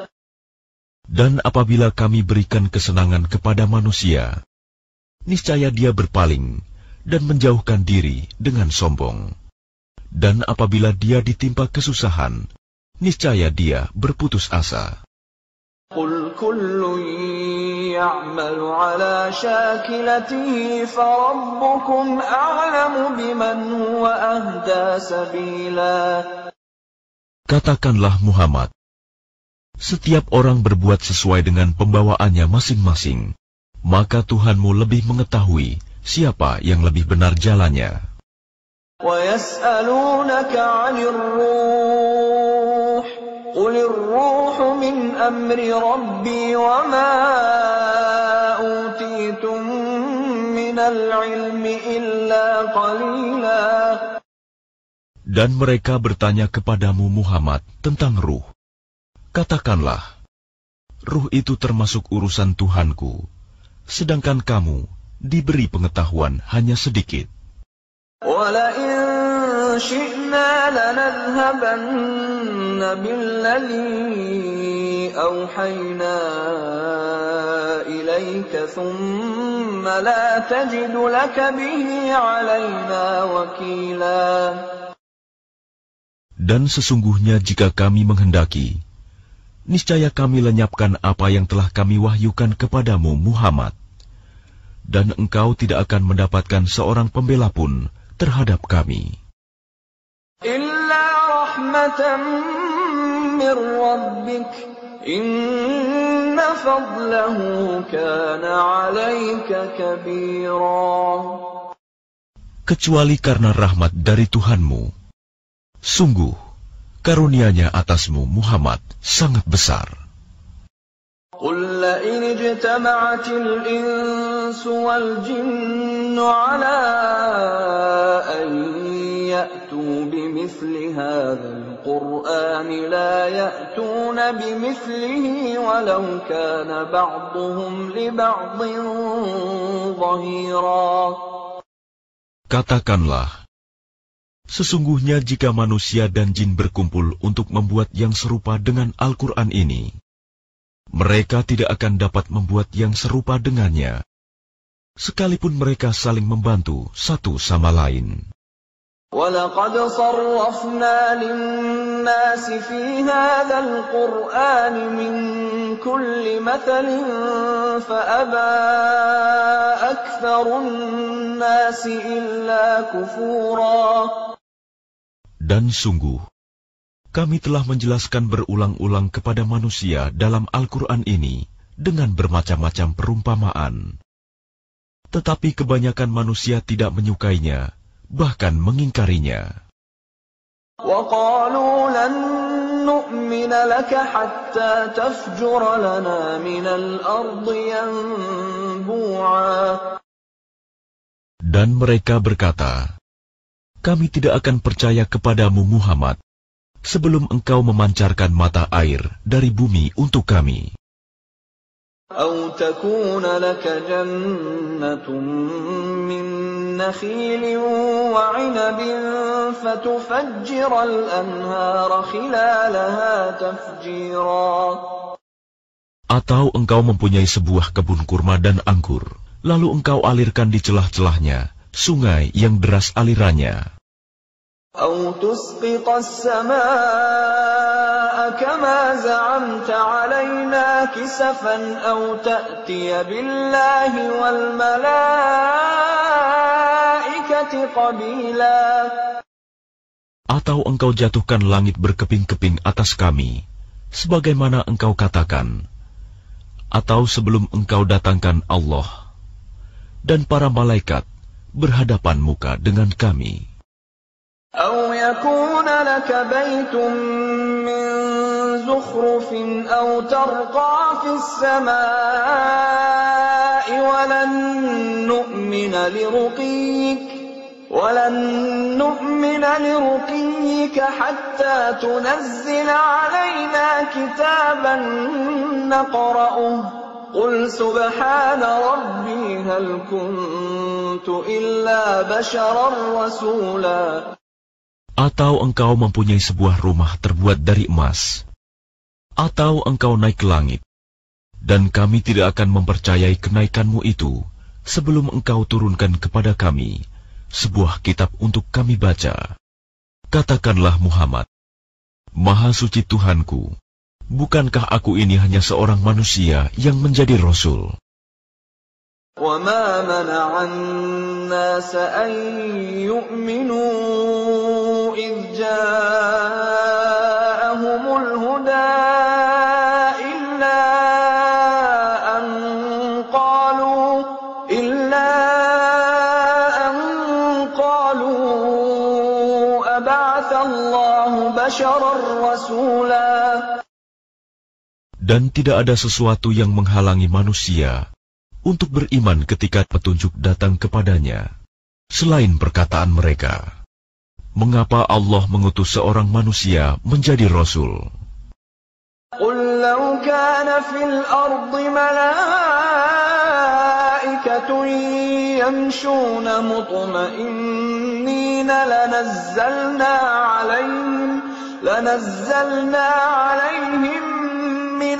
A: Dan apabila kami berikan kesenangan kepada manusia, niscaya dia berpaling dan menjauhkan diri dengan sombong. Dan apabila dia ditimpa kesusahan, niscaya dia berputus asa.
B: قُلْ كُلٌّ يَعْمَلُ عَلَى شَاكِلَتِهِ فَرَبُّكُمْ أَعْلَمُ بِمَنْ هُوَ أَهْدَىٰ سَبِيلًا.
A: Katakanlah Muhammad, setiap orang berbuat sesuai dengan pembawaannya masing-masing, maka Tuhanmu lebih mengetahui siapa yang lebih benar jalannya.
B: وَيَسْأَلُونَكَ عَنِ الرُّوحِ قُلِ الرُّوحُ مِنْ أَمْرِ رَبِّي وَمَا أُوتِيتُم مِّنَ الْعِلْمِ إِلَّا قَلِيلًا.
A: Dan mereka bertanya kepadamu Muhammad tentang ruh. Katakanlah, ruh itu termasuk urusan Tuhanku, sedangkan kamu diberi pengetahuan hanya sedikit.
B: وَلَئِن شِئْنَا لَنَذْهَبَنَّ بِالَّذِي أَوْحَيْنَا إِلَيْكَ ثُمَّ لَا تَجِدُ لَكَ بِهِ عَلَيْنَا وَكِيلًا.
A: Dan sesungguhnya jika kami menghendaki, niscaya kami lenyapkan apa yang telah kami wahyukan kepadamu Muhammad, dan engkau tidak akan mendapatkan seorang pembela pun terhadap kami.
B: Illa rahmatan min rabbik, inna fadlahu kana 'alaika kabira.
A: Kecuali karena rahmat dari Tuhanmu, sungguh karunia-Nya atasmu Muhammad sangat besar.
B: Qul la in ijtama'atil insu wal jinnu 'ala an ya'tu bimithli hadzal qur'ani la ya'tuna bimithlihi walau kana ba'dhuhum li ba'dhin dhahira.
A: Katakanlah, sesungguhnya jika manusia dan jin berkumpul untuk membuat yang serupa dengan Al-Quran ini, mereka tidak akan dapat membuat yang serupa dengannya, sekalipun mereka saling membantu satu sama lain.
B: وَلَقَدْ صَرَّفْنَا لِلنَّاسِ فِي هَذَا الْقُرْآنِ مِنْ كُلِّ مَثَلٍ فَأَبَى أَكْثَرُ النَّاسِ إِلَّا كُفُورًا.
A: Dan sungguh, kami telah menjelaskan berulang-ulang kepada manusia dalam Al-Quran ini dengan bermacam-macam perumpamaan. Tetapi kebanyakan manusia tidak menyukainya, bahkan mengingkarinya.
B: وَقَالُوا لَن نُّؤْمِنَ لَكَ حَتَّى تَفْجُرَ لَنَا مِنَ الْأَرْضِ يَنبُوعًا.
A: Dan mereka berkata, kami tidak akan percaya kepadamu Muhammad sebelum engkau memancarkan mata air dari bumi untuk kami.
B: أَوْ تَكُونَ لَكَ جَنَّةٌ مِّن نَّخِيلٍ وَعِنَبٍ فَتُفَجِّرَ الْأَنْهَارَ خِلَالَهَا تَفْجِيرًا.
A: Atau engkau mempunyai sebuah kebun kurma dan anggur, lalu engkau alirkan di celah-celahnya sungai yang deras alirannya.
B: أَوْ تُسْقِطَ السَّمَاءَ كَمَا زَعَمْتَ عَلَيْنَا كِسَفًا أَوْ تَأْتِيَ بِاللَّهِ وَالْمَلَائِكَةِ قَبِيلًا.
A: Atau engkau jatuhkan langit berkeping-keping atas kami, sebagaimana engkau katakan, atau sebelum engkau datangkan Allah dan para malaikat berhadapan muka dengan kami.
B: أَوْ يَكُونَ لَكَ بَيْتٌ مِّن زُخْرُفٍ أَوْ تَرْقَىٰ فِي السَّمَاءِ وَلَن نُّؤْمِنَ لِرُقِيِّكَ وَلَن نُّؤْمِنَ لِرُقِيِّكَ حَتَّىٰ تُنَزِّلَ عَلَيْنَا كِتَابًا نَّقْرَؤُهُ قُلْ سُبْحَانَ رَبِّي هَلْ كُنتُ إِلَّا بَشَرًا رَّسُولًا.
A: Atau engkau mempunyai sebuah rumah terbuat dari emas, atau engkau naik ke langit, dan kami tidak akan mempercayai kenaikanmu itu sebelum engkau turunkan kepada kami sebuah kitab untuk kami baca. Katakanlah Muhammad, Maha Suci Tuhanku, bukankah aku ini hanya seorang manusia yang menjadi Rasul?
B: وَمَا مَنَعَ النَّاسَ أَن يُؤْمِنُوا إِذْ جَاءَهُمُ الْهُدَىٰ إِلَّا أَن قَالُوا إِلَّا أَن قَالُوا أَبَعَثَ اللَّهُ بَشَرًا رَّسُولًا.
A: Dan tidak ada sesuatu yang menghalangi manusia untuk beriman ketika petunjuk datang kepadanya, selain perkataan mereka, mengapa Allah mengutus seorang manusia menjadi Rasul?
B: قُلْ لَوْ كَانَ فِي الْأَرْضِ مَلَائِكَةٌ يَمْشُونَ مُطْمَئِنِّينَ لَنَزَّلْنَا عَلَيْهِمْ لَنَزَّلْنَا عَلَيْهِمْ مِنَ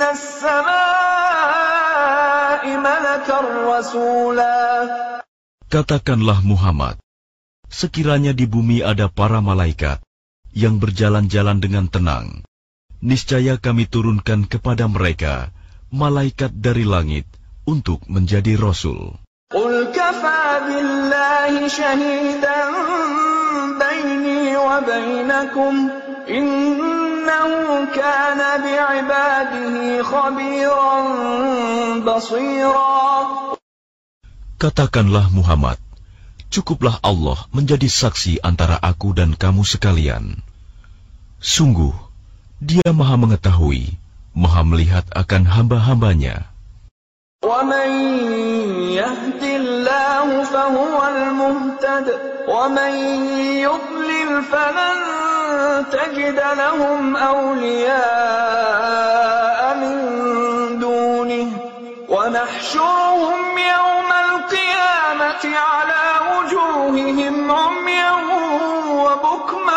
B: السَّمَاءِ مَلَكًا رَّسُولًا.
A: Katakanlah Muhammad, sekiranya di bumi ada para malaikat yang berjalan-jalan dengan tenang, niscaya kami turunkan kepada mereka malaikat dari langit untuk menjadi rasul.
B: Qul kafa billahi shahidan baini wa bainakum innahu kana bi'ibadihi khabiran basira.
A: Katakanlah Muhammad, cukuplah Allah menjadi saksi antara aku dan kamu sekalian. Sungguh, Dia Maha mengetahui, Maha melihat akan hamba-hambanya.
B: وَمَنْ يَهْدِ اللَّهُ فَهُوَ الْمُهْتَدِ وَمَنْ يُضْلِلْ فَلَنْ تَجِدَ لَهُمْ أَوْلِيَاءَ مِنْ دُونِهِ وَنَحْشُرُهُمْ يَوْمَ الْقِيَامَةِ عَلَى وُجُوهِهِمْ عُمْيًا وَبُكْمًا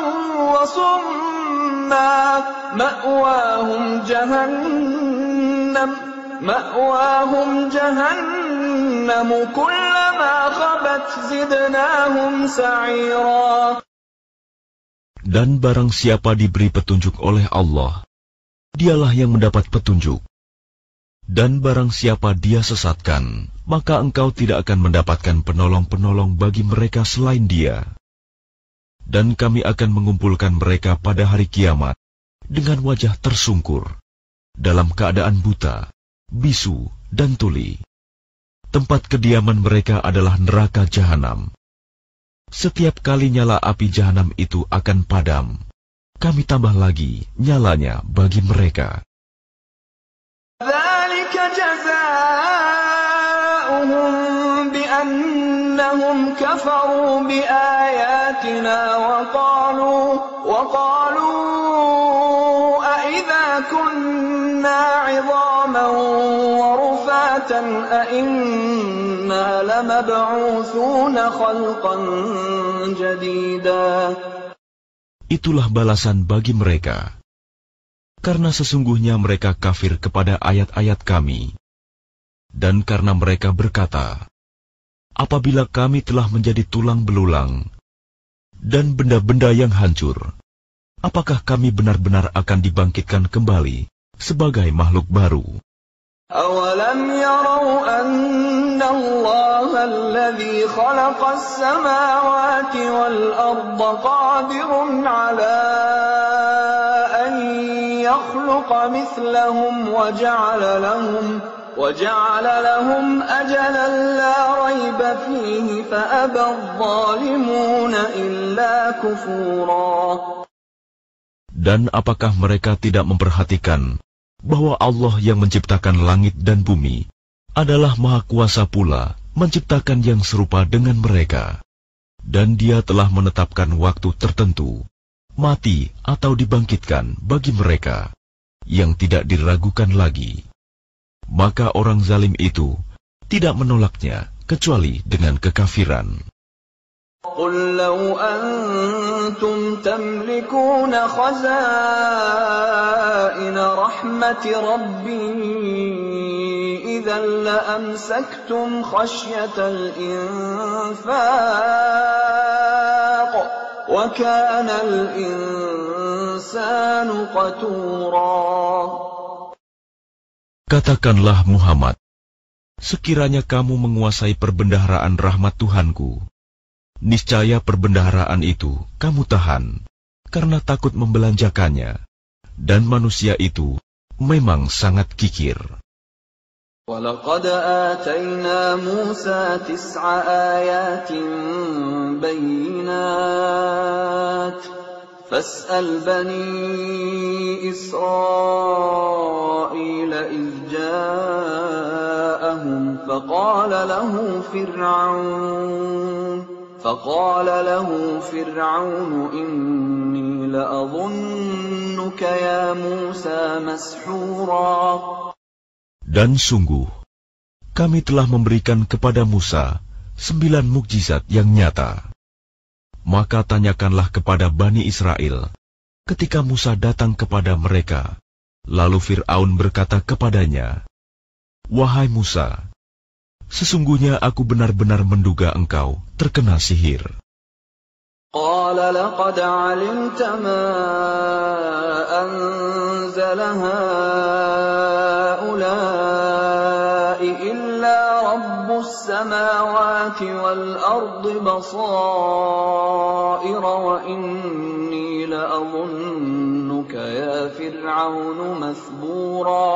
B: وَصُمًّا مَأْوَاهُمْ جَهَنَّمُ مَأْوَاهُمْ جَهَنَّمُ كُلَّمَا خَبَتْ زِدْنَاهُمْ سَعِيرًا.
A: Dan barang siapa diberi petunjuk oleh Allah, dialah yang mendapat petunjuk. Dan barang siapa Dia sesatkan, maka engkau tidak akan mendapatkan penolong-penolong bagi mereka selain Dia. Dan kami akan mengumpulkan mereka pada hari kiamat dengan wajah tersungkur, dalam keadaan buta, bisu, dan tuli. Tempat kediaman mereka adalah neraka jahanam. Setiap kali nyala api jahanam itu akan padam, kami tambah lagi nyalanya bagi mereka.
B: ذَلِكَ جَزَاؤُهُم بِأَنَّهُمْ كَفَرُوا بِآيَاتِنَا وَقَالُوا وَقَالُوا أَإِذَا كُنَّا عِظَامًا وَرُفَاتًا أَإِنَّا لَمَبْعُوثُونَ خَلْقًا جَدِيدًا.
A: Itulah balasan bagi mereka, karena sesungguhnya mereka kafir kepada ayat-ayat kami, dan karena mereka berkata, apabila kami telah menjadi tulang belulang dan benda-benda yang hancur, apakah kami benar-benar akan dibangkitkan kembali sebagai makhluk baru?
B: أَوَلَمْ يَرَوْا أَنَّ اللَّهَ الَّذِي خَلَقَ السَّمَاوَاتِ وَالْأَرْضَ قَادِرٌ عَلَى أَنْ يَخْلُقَ مِثْلَهُمْ وَجَعَلَ لَهُمْ وَجَعَلَ لَهُمْ أَجَلًا لَا رَيْبَ فِيهِ فَأَبَى الظَّالِمُونَ إِلَّا كُفُورًا.
A: Dan apakah mereka tidak memperhatikan bahwa Allah yang menciptakan langit dan bumi adalah Maha Kuasa pula menciptakan yang serupa dengan mereka, dan Dia telah menetapkan waktu tertentu, mati atau dibangkitkan bagi mereka, yang tidak diragukan lagi. Maka orang zalim itu tidak menolaknya kecuali dengan kekafiran.
B: قُلْ لَوْ أَنْتُمْ تَمْلِكُونَ خَزَائِنَ رَحْمَةِ رَبِّي إِذًا لَأَمْسَكْتُمْ خَشْيَةَ الْإِنْفَاقِ وَكَانَ الْإِنْسَانُ قَتُورًا.
A: Katakanlah Muhammad, sekiranya kamu menguasai perbendaharaan rahmat Tuhanku, niscaya perbendaharaan itu kamu tahan, karena takut membelanjakannya, dan manusia itu memang sangat kikir.
B: وَلَقَدْ آتَيْنَا مُوسَى تِسْعَ آيَاتٍ بَيِّنَاتٍ فَاسْأَلْ بَنِي إِسْرَائِيلَ إِذْ جَاءَهُمْ فَقَالَ لَهُ فِرْعَوْنُ فَقَالَ لَهُ فِرْعَوْنُ إِنِّي لَأَظُنُّكَ يَا مُوسَى مَسْحُورًا.
A: Dan sungguh, kami telah memberikan kepada Musa sembilan mukjizat yang nyata. Maka tanyakanlah kepada Bani Israel ketika Musa datang kepada mereka. Lalu Fir'aun berkata kepadanya, "Wahai Musa, sesungguhnya aku benar-benar menduga engkau terkena sihir."
B: قال لقد علمت ما أنزل هؤلاء إلا رب السماوات والأرض بصائر وإني لأظنك يا فرعون مثبورا.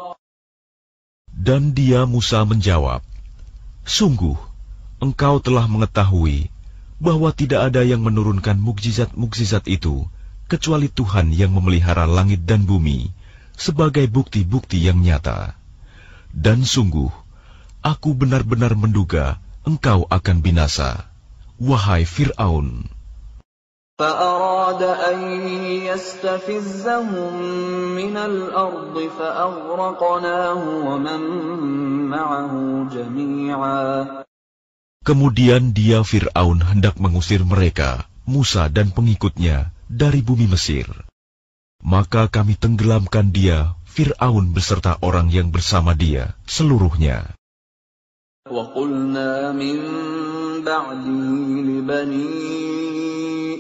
A: Dan dia Musa menjawab, sungguh engkau telah mengetahui bahwa tidak ada yang menurunkan mukjizat-mukjizat itu kecuali Tuhan yang memelihara langit dan bumi sebagai bukti-bukti yang nyata. Dan sungguh, aku benar-benar menduga engkau akan binasa, wahai Fir'aun.
B: فأراد أن يستفزهم من الأرض فأغرقناه ومن معه جميعا.
A: Kemudian dia Fir'aun hendak mengusir mereka, Musa dan pengikutnya, dari bumi Mesir. Maka kami tenggelamkan dia, Fir'aun beserta orang yang bersama dia, seluruhnya.
B: وَقُلْنَا مِنْ بَعْدِهِ لِبَنِي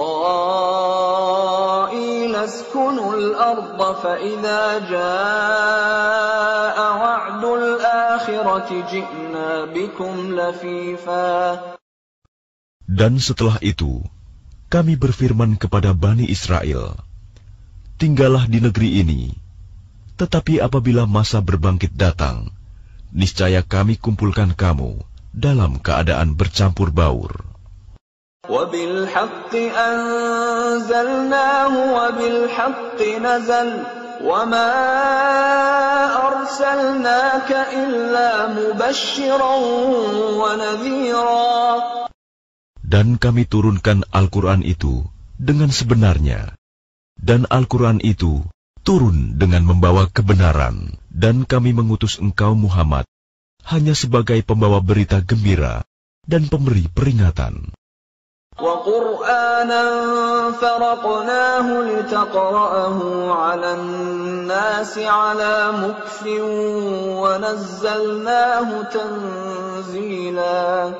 B: إِسْرَائِيلَ اسْكُنُوا الْأَرْضَ فَإِذَا جَاءَ وَعْدُ الْآخِرَةِ جِئْنَا بِكُمْ لَفِيفًا.
A: Dan setelah itu, kami berfirman kepada Bani Israel, tinggallah di negeri ini, tetapi apabila masa berbangkit datang, niscaya kami kumpulkan kamu dalam keadaan bercampur baur.
B: وَبِالْحَقِّ أَنزَلْنَاهُ وَبِالْحَقِّ نَزَلَ وَمَا أَرْسَلْنَاكَ إِلَّا مُبَشِّرًا وَنَذِيرًا.
A: Dan kami turunkan Al-Quran itu dengan sebenarnya, dan Al-Quran itu turun dengan membawa kebenaran, dan kami mengutus engkau Muhammad hanya sebagai pembawa berita gembira dan pemberi peringatan.
B: وَقُرْآنًا فَرَقْنَاهُ لِتَقْرَأَهُ عَلَى النَّاسِ عَلَى مُكْثٍ وَنَزَّلْنَاهُ تَنزِيلًا.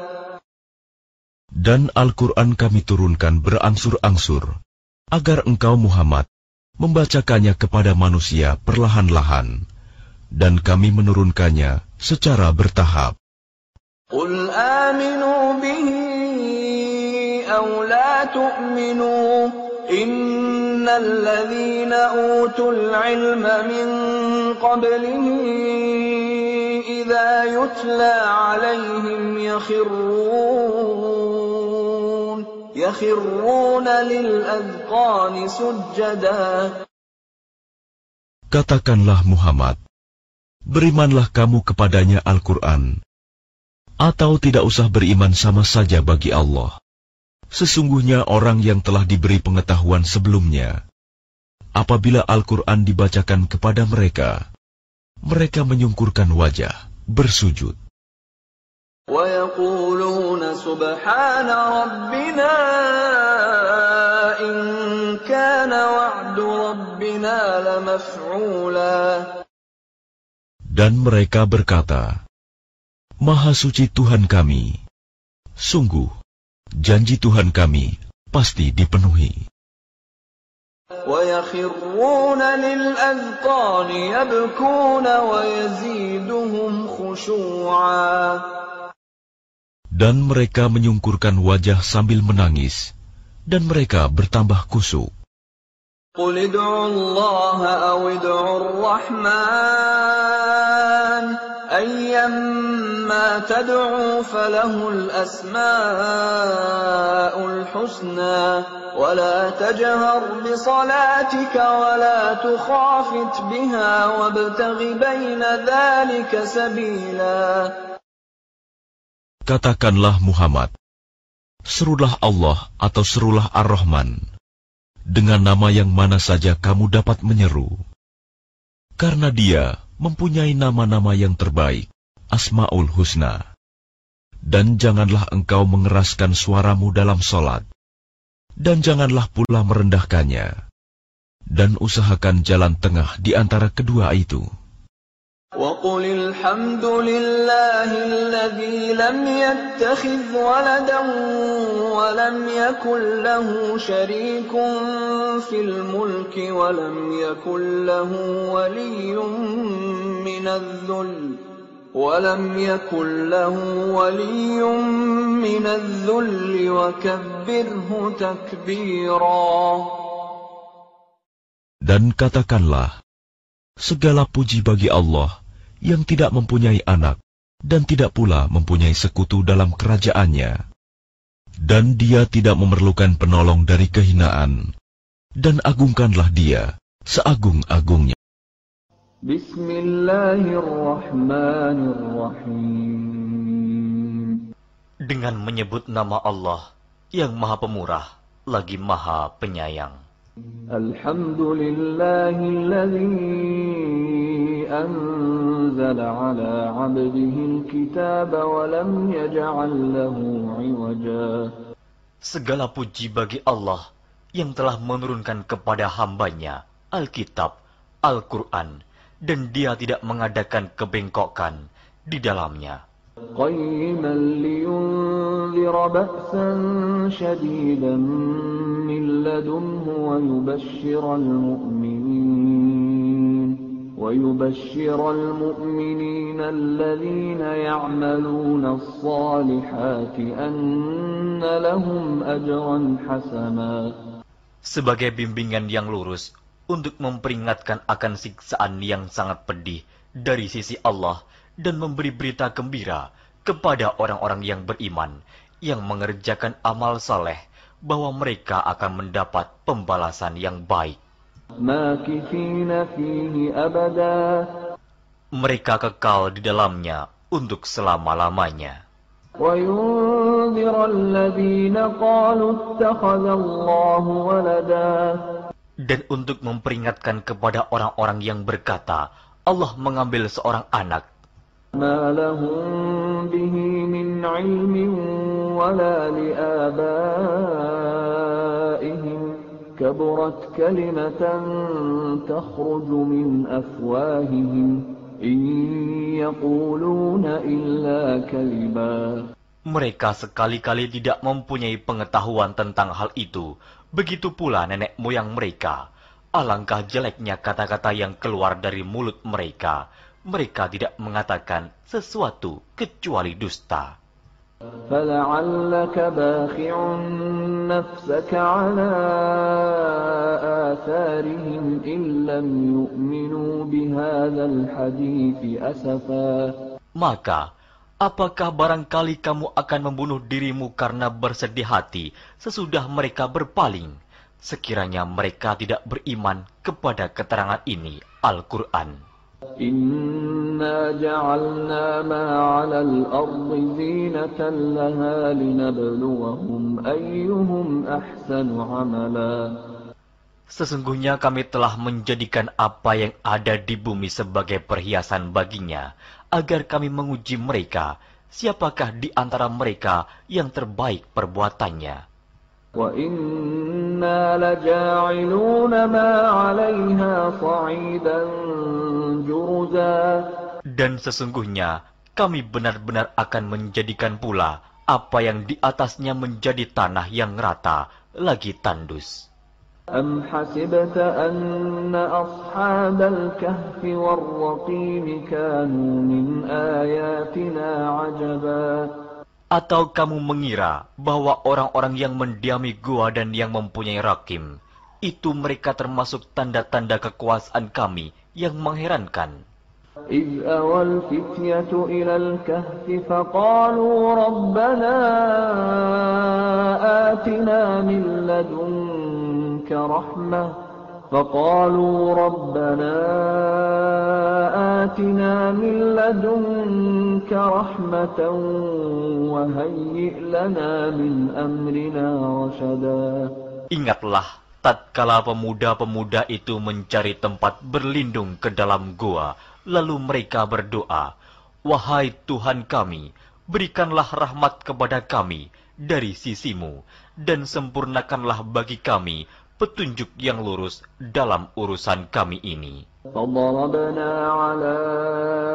A: Dan Al-Quran kami turunkan berangsur-angsur, agar engkau Muhammad membacakannya kepada manusia perlahan-lahan, dan kami menurunkannya secara bertahap.
B: قُلْ آمِنُوا بِهِ أَوْ لَا تُؤْمِنُوا إِنَّ الَّذِينَ أُوتُوا الْعِلْمَ مِنْ قَبْلِهِ إِذَا يُتْلَى عَلَيْهِمْ يَخِرُّونَ يَخِرُّونَ لِلْأَذْقَانِ سُجَّدًا.
A: Katakanlah Muhammad, berimanlah kamu kepadanya Al-Quran, atau tidak usah beriman sama saja bagi Allah. Sesungguhnya orang yang telah diberi pengetahuan sebelumnya, apabila Al-Quran dibacakan kepada mereka, mereka menyungkurkan wajah, bersujud.
B: وَيَقُولُونَ سُبْحَانَ رَبِّنَا إِنْ كَانَ وَعْدُ رَبِّنَا لَمَفْعُولًا.
A: Dan mereka berkata, Maha suci Tuhan kami, sungguh, janji Tuhan kami pasti dipenuhi.
B: وَيَخِرُّونَ لِلْأَذْقَانِ يَبْكُونَ وَيَزِيدُهُمْ خُشُوعًا.
A: Dan mereka menyungkurkan wajah sambil menangis, dan mereka bertambah khusyuk.
B: قُلِ ادْعُوا اللَّهَ أَوِ ادْعُوا الرَّحْمَنَ أَيَّمَّا تَدْعُوا فَلَهُ الْأَسْمَاءُ الْحُسْنَى وَلَا تَجْهَرْ بِصَلَاتِكَ وَلَا تُخَافِتْ بِهَا وَابْتَغِ بَيْنَ ذَلِكَ سَبِيلًا.
A: Katakanlah Muhammad, serulah Allah atau serulah Ar-Rahman, dengan nama yang mana saja kamu dapat menyeru. Karena dia mempunyai nama-nama yang terbaik, Asma'ul Husna. Dan janganlah engkau mengeraskan suaramu dalam solat, dan janganlah pula merendahkannya, dan usahakan jalan tengah di antara kedua itu.
B: وَقُلِ الْحَمْدُ لِلَّهِ الَّذِي لَمْ يَتَّخِذْ وَلَدًا وَلَمْ يَكُنْ لَهُ شَرِيكٌ فِي الْمُلْكِ وَلَمْ يَكُنْ لَهُ وَلِيٌّ مِّنَ الذُّلِّ وَلَمْ يَكُنْ لَهُ وَلِيٌّ مِّنَ الذُّلِّ وَكَبِّرْهُ تَكْبِيرًا.
A: Dan katakanlah, segala puji bagi Allah yang tidak mempunyai anak dan tidak pula mempunyai sekutu dalam kerajaannya. Dan dia tidak memerlukan penolong dari kehinaan. Dan agungkanlah dia seagung-agungnya.
B: Bismillahirrahmanirrahim.
C: Dengan menyebut nama Allah yang Maha Pemurah lagi Maha Penyayang.
B: Alhamdulillahilladzi anzala ala 'abdihi al-kitaba wa lam yaj'al lahu 'iwaja.
C: Segala puji bagi Allah yang telah menurunkan kepada hambanya Alkitab, Al-Quran, dan dia tidak mengadakan kebengkokan di dalamnya.
B: قيما لينذر بأسا شديدا من لدنه ويبشر المؤمنين ويبشر المؤمنين الذين يعملون الصالحات أن لهم أجرا حسنا.
C: Sebagai bimbingan yang lurus untuk memperingatkan akan siksaan yang sangat pedih dari sisi Allah dan memberi berita gembira kepada orang-orang yang beriman yang mengerjakan amal saleh bahwa mereka akan mendapat pembalasan yang baik. Mereka kekal di dalamnya untuk selama-lamanya. Dan untuk memperingatkan kepada orang-orang yang berkata, Allah mengambil seorang anak.
B: ما لهم به من علم ولا لآبائهم كبرت كلمة تخرج من أفواههم إن يقولون إلا كذبا.
C: Mereka sekali-kali tidak mempunyai pengetahuan tentang hal itu. Begitu pula nenek moyang mereka. Alangkah jeleknya kata-kata yang keluar dari mulut mereka. Mereka tidak mengatakan sesuatu kecuali dusta.
B: فَلَعَلَّكَ بَاخِعٌ نَفْسَكَ عَلَى آثَارِهِمْ إِن لَّمْ يُؤْمِنُوا بِهَذَا الْحَدِيثِ أَسَفًا.
C: Maka, apakah barangkali kamu akan membunuh dirimu karena bersedih hati sesudah mereka berpaling, sekiranya mereka tidak beriman kepada keterangan ini, Al-Quran.
B: Inna ja'alna ma 'alal ardi zinatan laha linabluwahum ayyuhum ahsanu 'amala.
C: Sesungguhnya kami telah menjadikan apa yang ada di bumi sebagai perhiasan baginya, agar kami menguji mereka, siapakah di antara mereka yang terbaik perbuatannya.
B: Wa inna laja'iluna ma 'alayha sa'idan juruza.
C: Dan sesungguhnya kami benar-benar akan menjadikan pula apa yang di atasnya menjadi tanah yang rata lagi tandus.
B: Am hasibta anna ashabal kahfi war-raqim kanu min ayatina 'ajaba.
C: Atau kamu mengira bahwa orang-orang yang mendiami gua dan yang mempunyai rakim, itu mereka termasuk tanda-tanda kekuasaan kami yang mengherankan.
B: إِذْ أَوَى الْفِتْيَةُ إِلَى الْكَهْفِ فَقَالُوا رَبَّنَا آتِنَا مِنْ لَدُنْكَ رَحْمَةً فَقَالُوا رَبَّنَا آتِنَا مِنْ لَدُنْكَ رَحْمَةً وَهَيِّئْ لَنَا مِنْ أَمْرِنَا رَشَدًا.
C: Ingatlah tatkala pemuda-pemuda itu mencari tempat berlindung ke dalam gua, lalu mereka berdoa, "Wahai Tuhan kami, berikanlah rahmat kepada kami dari sisimu, dan sempurnakanlah bagi kami petunjuk yang lurus dalam urusan kami ini."
B: فَضَرَبْنَا عَلَى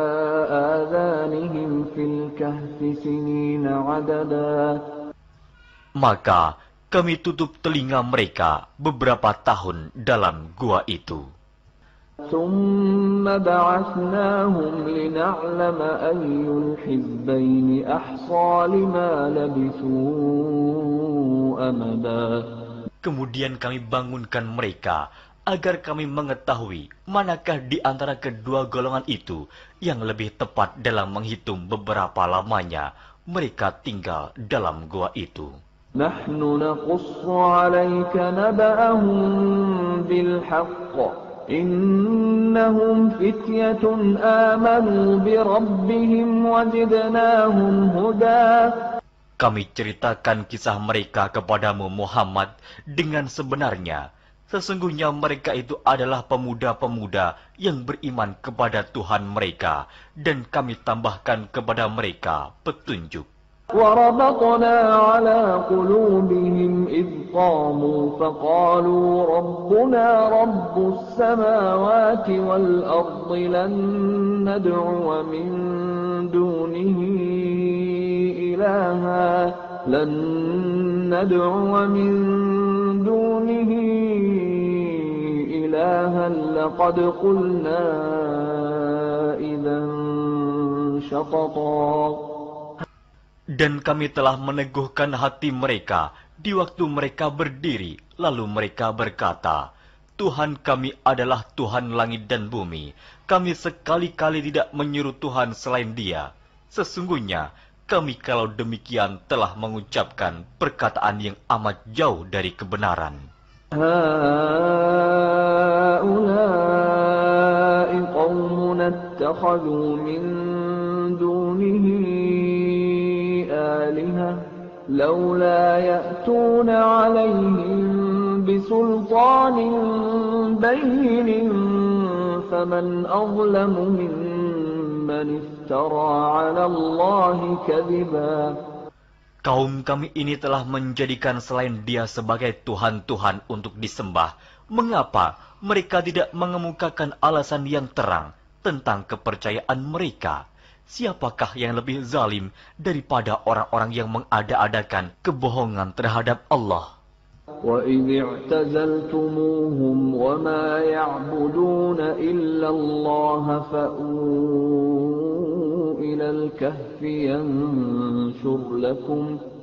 B: الْكَهْفِ سِنِينَ عَدَدًا.
C: Maka kami tutup telinga mereka beberapa tahun dalam gua itu.
B: ثُمَّ بَعَثْنَاهُمْ لِنَعْلَمَ أَيُّ الْحِزْبَيْنِ أَحْصَى لِمَا لَبِثُوا أَمَدًا.
C: Kemudian kami bangunkan mereka agar kami mengetahui manakah di antara kedua golongan itu yang lebih tepat dalam menghitung beberapa lamanya mereka tinggal dalam gua itu.
B: نَحْنُ نَقُصُّ عَلَيْكَ نَبَأَهُم بِالْحَقِّ إِنَّهُمْ فِتْيَةٌ آمَنُوا بِرَبِّهِمْ وَزِدْنَاهُمْ هُدًى.
C: Kami ceritakan kisah mereka kepadamu Muhammad dengan sebenarnya. Sesungguhnya mereka itu adalah pemuda-pemuda yang beriman kepada Tuhan mereka, dan kami tambahkan kepada mereka petunjuk.
B: وَرَبَطْنَا عَلَى قُلُوبِهِمْ إِذْ قَامُوا فَقَالُوا رَبُّنَا رَبُّ السَّمَاوَاتِ وَالْأَرْضِ لَن نَّدْعُوَ مِن دُونِهِ إِلَٰهًا لَن نَّدْعُوَ مِن دُونِهِ إِلَٰهًا لَّقَدْ قُلْنَا إِذًا شَطَطًا.
C: Dan kami telah meneguhkan hati mereka di waktu mereka berdiri, lalu mereka berkata, Tuhan kami adalah Tuhan langit dan bumi. Kami sekali-kali tidak menyuruh Tuhan selain Dia. Sesungguhnya kami kalau demikian telah mengucapkan perkataan yang amat jauh dari kebenaran.
B: هَؤُلَاءِ قَوْمُنَا اتَّخَذُوا مِن دُونِهِ آلِهَةً لَوْلَا يَأْتُونَ عَلَيْهِم بِسُلْطَانٍ بَيِّنٍ فَمَنْ أَظْلَمُ مِمَّنِ افْتَرَىٰ عَلَى اللَّهِ كَذِبًا.
C: Kaum kami ini telah menjadikan selain Dia sebagai Tuhan-Tuhan untuk disembah. Mengapa mereka tidak mengemukakan alasan yang terang tentang kepercayaan mereka? Siapakah yang lebih zalim daripada orang-orang yang mengada-adakan kebohongan terhadap Allah?
B: وَإِذِ اعْتَزَلْتُمُوهُمْ وَمَا يَعْبُدُونَ إِلَّا اللَّهَ فَأْوُوا إِلَى الْكَهْفِ يَنشُرْ لَكُمْ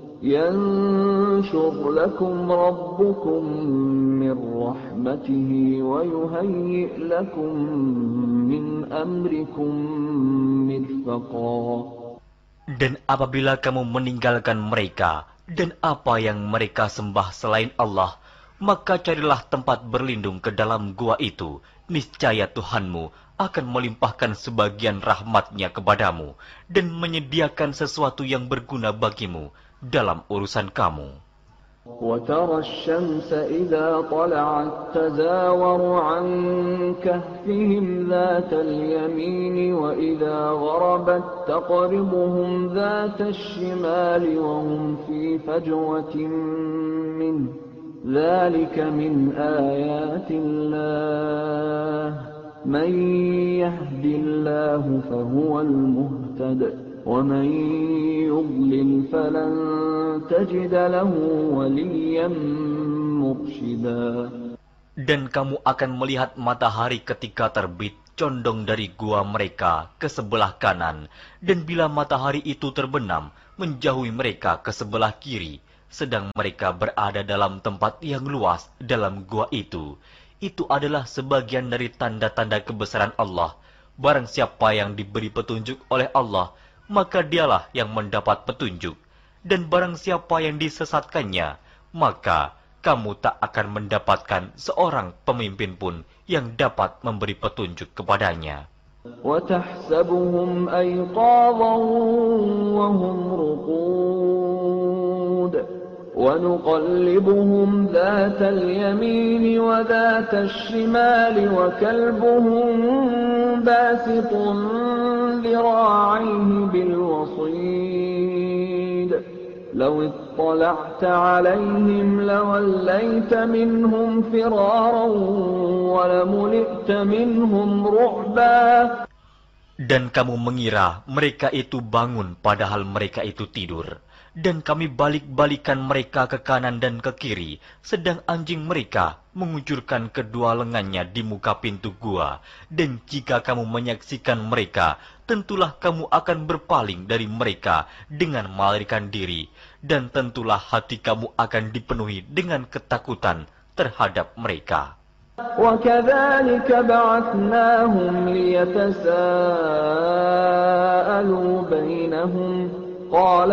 B: يَنشُرْ لَكُمْ رَبُّكُمْ مِنْ رَحْمَتِهِ وَيُهَيِّئْ لَكُمْ مِنْ أَمْرِكُمْ مِرْفَقًا.
C: Dan apabila kamu meninggalkan mereka dan apa yang mereka sembah selain Allah, maka carilah tempat berlindung ke dalam gua itu. Niscaya Tuhanmu akan melimpahkan sebagian rahmatnya kepadamu dan menyediakan sesuatu yang berguna bagimu dalam urusan kamu.
B: وَتَرَى الشَّمْسَ إِذَا طَلَعَتْ تَزَاوَرُ عَنْ كَهْفِهِمْ ذَاتَ الْيَمِينِ وَإِذَا غَرَبَتْ تَقْرِضُهُمْ ذَاتَ الشِّمَالِ وَهُمْ فِي فَجْوَةٍ مِّنْهُ ذَلِكَ مِنْ آيَاتِ اللَّهِ مَنْ يَهْدِ اللَّهُ فَهُوَ الْمُهْتَدِ وَمَنْ يُضْلِلْ فَلَنْ تَجِدَ لَهُ وَلِيًّا مُرْشِدًا.
C: Dan kamu akan melihat matahari ketika terbit condong dari gua mereka ke sebelah kanan, dan bila matahari itu terbenam menjauhi mereka ke sebelah kiri, sedang mereka berada dalam tempat yang luas dalam gua itu. Itu adalah sebagian dari tanda-tanda kebesaran Allah. Barang siapa yang diberi petunjuk oleh Allah, maka dialah yang mendapat petunjuk. Dan barang siapa yang disesatkannya, maka kamu tak akan mendapatkan seorang pemimpin pun yang dapat memberi petunjuk kepadanya.
B: وَتَحْسَبُهُمْ أَيْقَاظًا وَهُمْ رُقُودٌ وَنُقَلِّبُهُمْ ذَاتَ الْيَمِينِ وَذَاتَ الشِّمَالِ وَكَلْبُهُمْ بَاسِطٌ ذِرَاعَيْهِ بِالْوَصِيدِ لَوِ اطَّلَعْتَ عَلَيْهِمْ لَوَلَّيْتَ مِنْهُمْ فِرَارًا وَلَمُلِئْتَ مِنْهُمْ رُعْبًا.
C: Dan kamu mengira mereka itu bangun padahal mereka itu tidur. Dan kami balik-balikan mereka ke kanan dan ke kiri, sedang anjing mereka mengucurkan kedua lengannya di muka pintu gua. Dan jika kamu menyaksikan mereka, tentulah kamu akan berpaling dari mereka dengan melarikan diri. Dan tentulah hati kamu akan dipenuhi dengan ketakutan terhadap mereka.
B: وَكَذَلِكَ بَعَثْنَاهُمْ لِيَتَسَاءَلُوا بَيْنَهُمْ قَالَ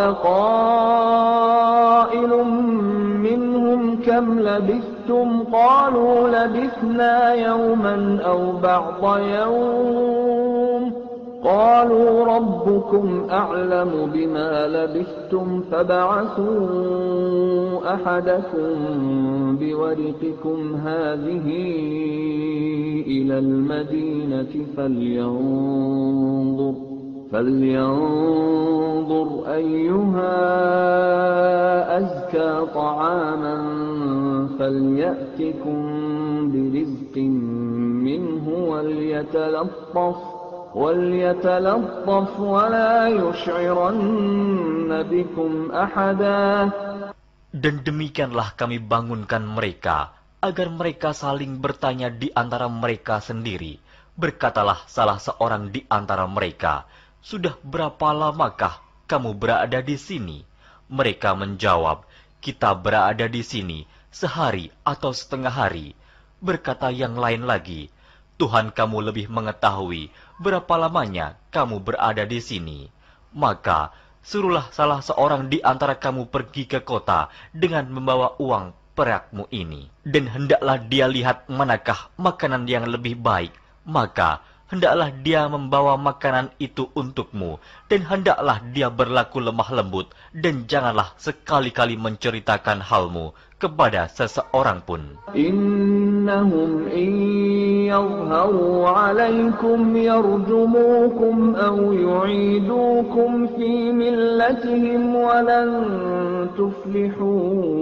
B: قَائِلٌ مِّنْهُمْ كَمْ لَبِثْتُمْ قَالُوا لَبِثْنَا يَوْمًا أَوْ بَعْضَ يَوْمٍ قَالُوا رَبُّكُمْ أَعْلَمُ بِمَا لَبِثْتُمْ فَابْعَثُوا أَحَدَكُمْ بِوَرِقِكُمْ هَٰذِهِ إِلَى الْمَدِينَةِ فَلْيَنظُرْ فَلْيَنظُرْ أَيُّهَا أَزْكَىٰ طَعَامًا فَلْيَأْتِكُم بِرِزْقٍ مِّنْهُ وَلْيَتَلَطَّفْ وَلْيَتَلَطَّفْ وَلَا يُشْعِرَنَّ بِكُمْ أَحَدًا.
C: Dan demikianlah kami bangunkan mereka, agar mereka saling bertanya di antara mereka sendiri. Berkatalah salah seorang di antara mereka, "Sudah berapa lamakah kamu berada di sini?" Mereka menjawab, "Kita berada di sini sehari atau setengah hari." Berkata yang lain lagi, "Tuhan kamu lebih mengetahui berapa lamanya kamu berada di sini. Maka suruhlah salah seorang di antara kamu pergi ke kota dengan membawa uang perakmu ini. Dan hendaklah dia lihat manakah makanan yang lebih baik. Maka hendaklah dia membawa makanan itu untukmu. Dan hendaklah dia berlaku lemah lembut. Dan janganlah sekali-kali menceritakan halmu kepada seseorang pun.
B: Innahum in yadhharu alaykum yarjumukum aw yu'idukum fi millatihim wa lan tuflihu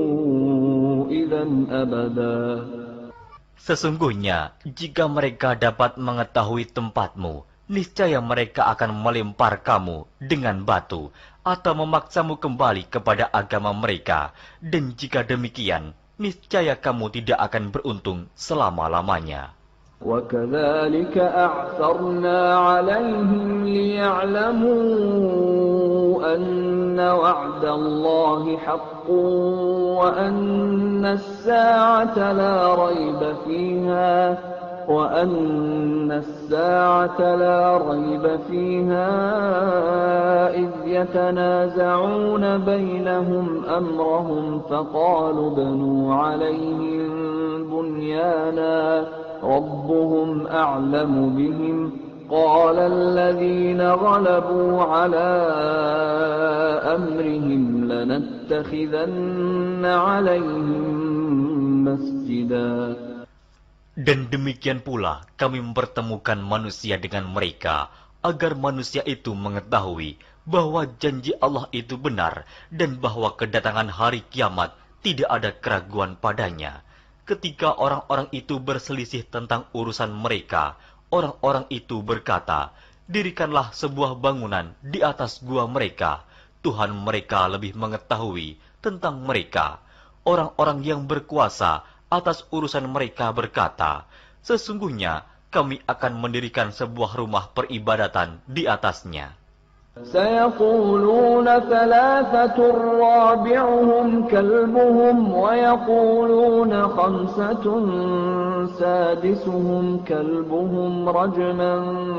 B: idzan abada.
C: Sesungguhnya, jika mereka dapat mengetahui tempatmu, niscaya mereka akan melempar kamu dengan batu atau memaksamu kembali kepada agama mereka. Dan jika demikian, niscaya kamu tidak akan beruntung selama-lamanya.
B: وَكَذَلِكَ أَعْثَرْنَا عَلَيْهِمْ لِيَعْلَمُوا أَنَّ وَعْدَ اللَّهِ حَقٌّ وَأَنَّ السَّاعَةَ لَا رَيْبَ فِيهَا وَأَنَّ السَّاعَةَ لَا رَيْبَ فِيهَا إِذْ يَتَنَازَعُونَ بَيْنَهُمْ أَمْرَهُمْ فَقَالُوا ابْنُوا عَلَيْهِم بُنْيَانًا رَبُّهُمْ أَعْلَمُ بِهِمْ قَالَ الَّذِينَ غَلَبُوا عَلَىٰ أَمْرِهِمْ لَنَتَّخِذَنَّ عَلَيْهِم مَّسْجِدًا.
C: Dan demikian pula kami mempertemukan manusia dengan mereka, agar manusia itu mengetahui bahwa janji Allah itu benar, dan bahwa kedatangan hari kiamat tidak ada keraguan padanya. Ketika orang-orang itu berselisih tentang urusan mereka, orang-orang itu berkata, "Dirikanlah sebuah bangunan di atas gua mereka. Tuhan mereka lebih mengetahui tentang mereka." Orang-orang yang berkuasa atas urusan mereka berkata, "Sesungguhnya kami akan mendirikan sebuah rumah peribadatan di atasnya."
B: سَيَقُولُونَ ثَلَاثَةٌ رَّابِعُهُمْ كَلْبُهُمْ وَيَقُولُونَ خَمْسَةٌ سَادِسُهُمْ كَلْبُهُمْ رَجْمًا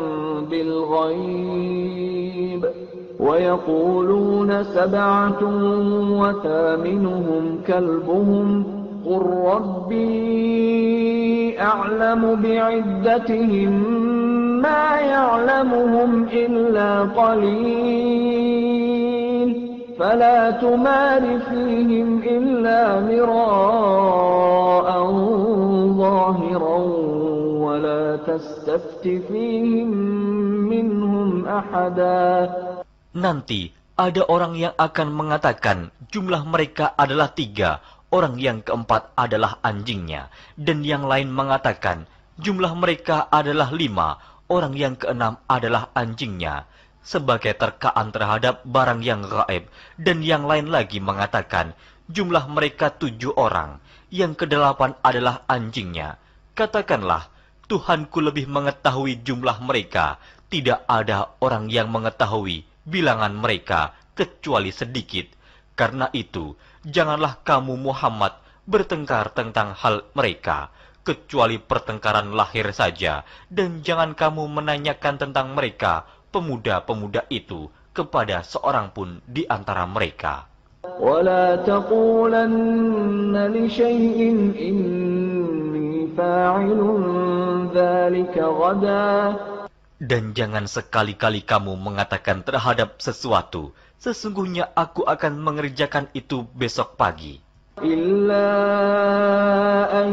B: بِالْغَيْبِ وَيَقُولُونَ سَبْعَةٌ وَثَامِنُهُمْ كَلْبُهُمْ قُل رَّبِّي أَعْلَمُ بِعِدَّتِهِم مَّا يَعْلَمُهُمْ إِلَّا قَلِيلٌ فَلَا تُمَارِ فِيهِمْ إِلَّا مِرَاءً ظَاهِرًا وَلَا تَسْتَفْتِ فِيهِم مِّنْهُمْ أَحَدًا.
C: Nanti ada orang yang akan mengatakan jumlah mereka adalah tiga, orang yang keempat adalah anjingnya, dan yang lain mengatakan jumlah mereka adalah lima, orang yang keenam adalah anjingnya, sebagai terkaan terhadap barang yang gaib, dan yang lain lagi mengatakan jumlah mereka tujuh orang, yang kedelapan adalah anjingnya. Katakanlah, Tuhanku lebih mengetahui jumlah mereka, tidak ada orang yang mengetahui bilangan mereka kecuali sedikit. Karena itu, janganlah kamu Muhammad bertengkar tentang hal mereka, kecuali pertengkaran lahir saja, dan jangan kamu menanyakan tentang mereka, pemuda-pemuda itu, kepada seorang pun di antara mereka.
B: وَلَا تَقُولَنَّ لِشَيْءٍ إِنِّي فَاعِلٌ ذَلِكَ غَدًا.
C: Dan jangan sekali-kali kamu mengatakan terhadap sesuatu, sesungguhnya aku akan mengerjakan itu besok pagi.
B: إِلَّا أَن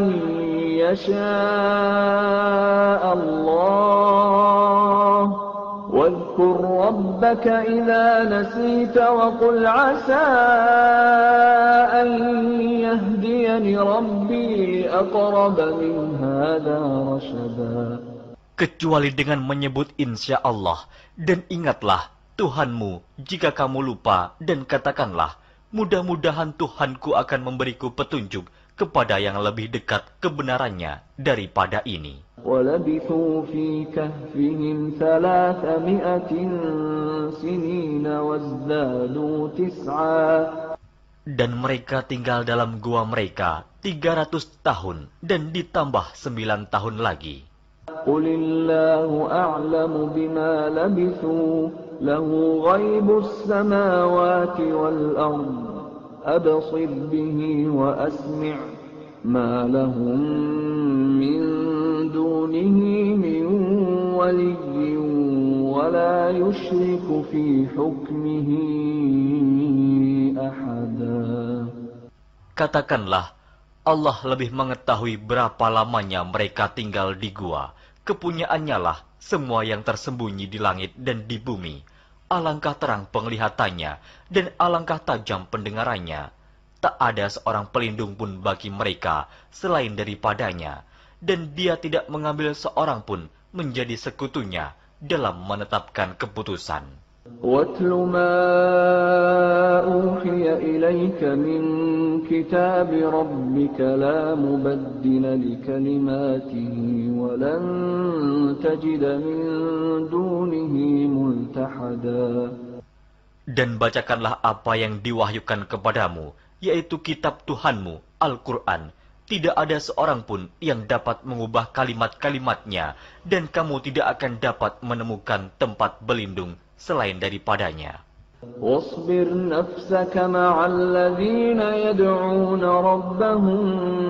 B: يَشَاءَ اللَّهُ وَاذْكُرْ رَبَّكَ إِذَا نَسِيتَ وَقُلْ عَسَىٰ أَن يَهْدِيَنِ رَبِّي لِأَقْرَبَ مِنْ هَٰذَا رَشَدًا.
C: Kecuali dengan menyebut insya Allah, dan ingatlah Tuhanmu jika kamu lupa, dan katakanlah, mudah-mudahan Tuhanku akan memberiku petunjuk kepada yang lebih dekat kebenarannya daripada ini.
B: وَلَبِثُوا فِي كَهْفِهِمْ ثَلَاثَمِائَةٍ سِنِينَ وَازْدَادُوا تِسْعًا.
C: Dan mereka tinggal dalam gua mereka tiga ratus tahun, dan ditambah sembilan tahun lagi.
B: قُلِ اللَّهُ أَعْلَمُ بِمَا لَبِثُوا لَهُ غَيْبُ السَّمَاوَاتِ وَالْأَرْضِ أَبْصِرْ بِهِ وَأَسْمِعْ مَا لَهُم مِّن دُونِهِ مِن وَلِيٍّ وَلَا يُشْرِكُ فِي حُكْمِهِ أَحَدًا.
C: Katakanlah, Allah lebih mengetahui berapa lamanya mereka tinggal di gua. Kepunyaannya lah semua yang tersembunyi di langit dan di bumi. Alangkah terang penglihatannya, dan alangkah tajam pendengarannya. Tak ada seorang pelindung pun bagi mereka selain daripadanya, dan dia tidak mengambil seorang pun menjadi sekutunya dalam menetapkan keputusan.
B: وَاتْلُ مَا أُوحِيَ إِلَيْكَ مِنْ كِتَابِ رَبِّكَ لَا مُبَدِّلَ لِكَلِمَاتِهِ وَلَنْ تَجِدَ مِنْ دُونِهِ مُلْتَحَدًا.
C: Dan bacakanlah apa yang diwahyukan kepadamu, yaitu kitab Tuhanmu, Al-Quran. Tidak ada seorang pun yang dapat mengubah kalimat-kalimatnya, dan kamu tidak akan dapat menemukan tempat berlindung selain daripadanya.
B: واصبر نفسك مع الذين يدعون ربهم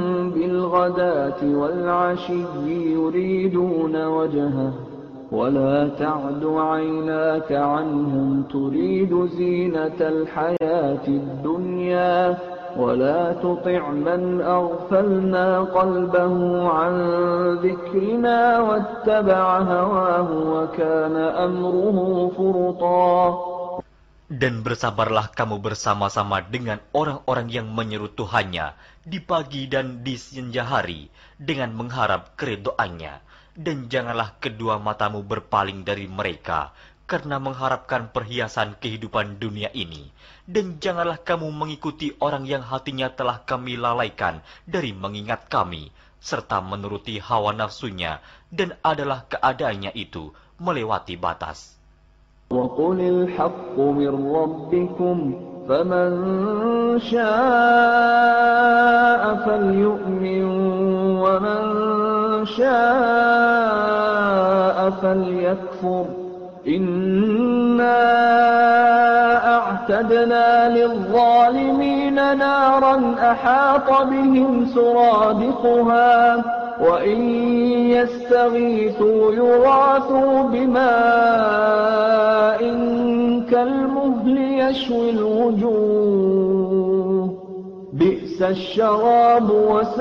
B: بالغداة والعشي يريدون وجهه ولا تعد عيناك عنهم تريد زينة الحياة الدنيا ولا تطع من أغفلنا قلبه عن ذكرنا واتبع هواه وكان أمره فرطا.
C: Dan bersabarlah kamu bersama-sama dengan orang-orang yang menyeru Tuhannya di pagi dan di senja hari dengan mengharap keridhaannya. Dan janganlah kedua matamu berpaling dari mereka karena mengharapkan perhiasan kehidupan dunia ini. Dan janganlah kamu mengikuti orang yang hatinya telah kami lalaikan dari mengingat kami, serta menuruti hawa nafsunya, dan adalah keadaannya itu melewati batas.
B: وَقُلِ الْحَقُّ مِنْ رَبِّكُمْ فَمَنْ شَاءَ فَلْيُؤْمِنْ وَمَنْ شَاءَ فَلْيَكْفُرْ إِنَّا أَعْتَدْنَا لِلظَّالِمِينَ نَارًا أَحَاطَ بِهِمْ سُرَادِقُهَا وَإِنْ يَسْتَغِيثُوا يُغَاثُوا بِمَاءٍ كَالْمُهْلِ يَشْوِي الْوُجُوهَ بِئْسَ الشَّرَابُ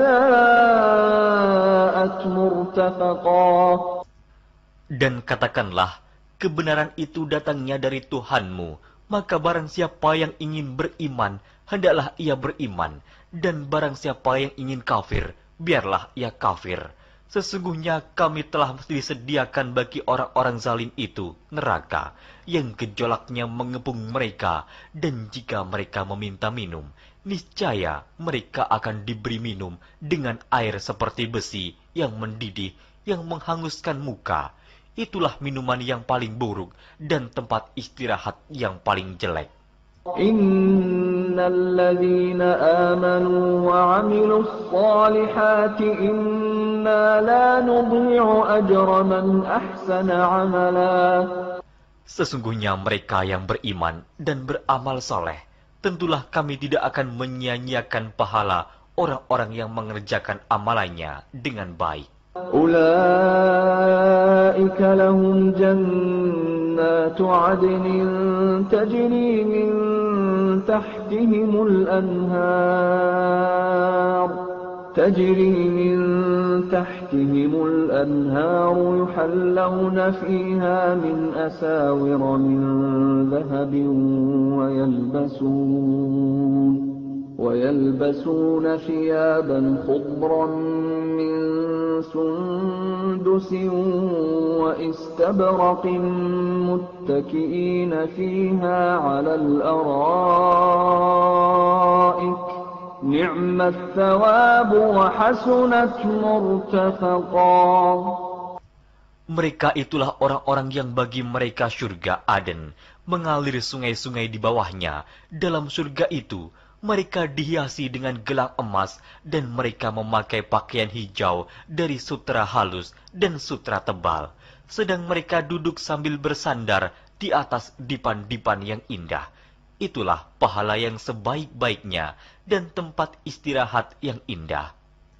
B: وَسَاءَتْ مُرْتَفَقًا.
C: Dan katakanlah, kebenaran itu datangnya dari Tuhanmu, maka barang siapa yang ingin beriman, hendaklah ia beriman, dan barang siapa yang ingin kafir, biarlah ia kafir. Sesungguhnya kami telah disediakan bagi orang-orang zalim itu neraka yang gejolaknya mengepung mereka, dan jika mereka meminta minum, niscaya mereka akan diberi minum dengan air seperti besi yang mendidih, yang menghanguskan muka. Itulah minuman yang paling buruk dan tempat istirahat yang paling jelek.
B: Innal ladzina amanu wa 'amilus salihati inna la nudhi'u ajra man ahsana 'amala.
C: Sesungguhnya mereka yang beriman dan beramal soleh, tentulah kami tidak akan menyia-nyiakan pahala orang-orang yang mengerjakan amalannya dengan baik.
B: Ulaika lahum jannatu 'adnin tajri min tahtihimul anhar tajri min tahtihimul anhar yuhallawna fiha min asawir min dhahabin wa yalbasun ويلبسون ثيابا خضرا من سندس واستبرق متكئين فيها على الأرائك نعم الثواب وحسنت مرتفقا.
C: Mereka itulah orang-orang yang bagi mereka surga Aden, mengalir sungai-sungai di bawahnya. Dalam surga itu mereka dihiasi dengan gelang emas, dan mereka memakai pakaian hijau dari sutra halus dan sutra tebal. Sedang mereka duduk sambil bersandar di atas dipan-dipan yang indah. Itulah pahala yang sebaik-baiknya dan tempat istirahat yang indah.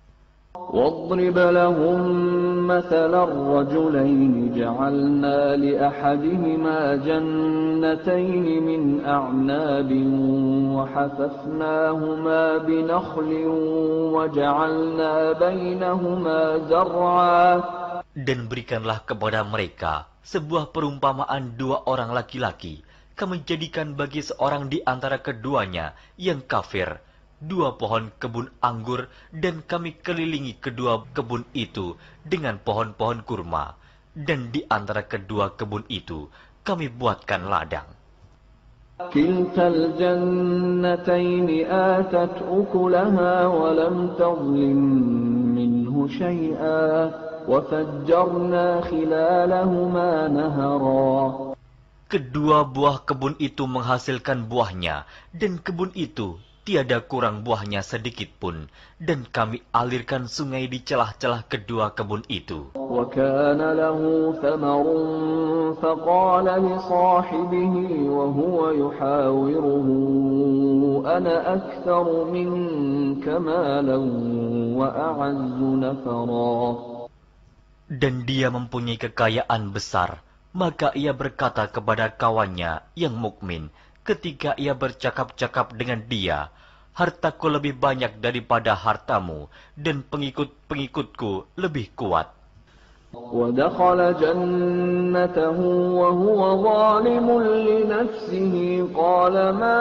B: واضرب لهم مثل الرجلين جعلنا لأحدهما جنتين من أعناب وحففناهما بنخل وجعلنا بينهما زرعا.
C: Dan berikanlah kepada mereka sebuah perumpamaan dua orang laki-laki. Kami jadikan bagi seorang di antara keduanya yang kafir dua pohon kebun anggur, dan kami kelilingi kedua kebun itu dengan pohon-pohon kurma, dan di antara kedua kebun itu kami buatkan ladang.
B: Kiltal jannataini atat ukulaha wa lam tadlim minhu syai'a wa fajjarna khilalahuma nahara.
C: Kedua buah kebun itu menghasilkan buahnya, dan kebun itu tiada kurang buahnya sedikit pun, dan kami alirkan sungai di celah-celah kedua kebun itu.
B: وَكَانَ لَهُ ثَمَرٌ فَقَالَ لِصَاحِبِهِ وَهُوَ يُحَاوِرُهُ أَنَا أَكْثَرُ مِنكَ مَالًا وَأَعَزُّ نَفَرًا.
C: Dan dia mempunyai kekayaan besar, maka ia berkata kepada kawannya yang mukmin ketika ia bercakap-cakap dengan dia, hartaku lebih banyak daripada hartamu, dan pengikut-pengikutku lebih kuat.
B: وَدَخَلَ جَنَّتَهُ وَهُوَ ظَالِمٌ لِنَفْسِهِ قَالَ مَا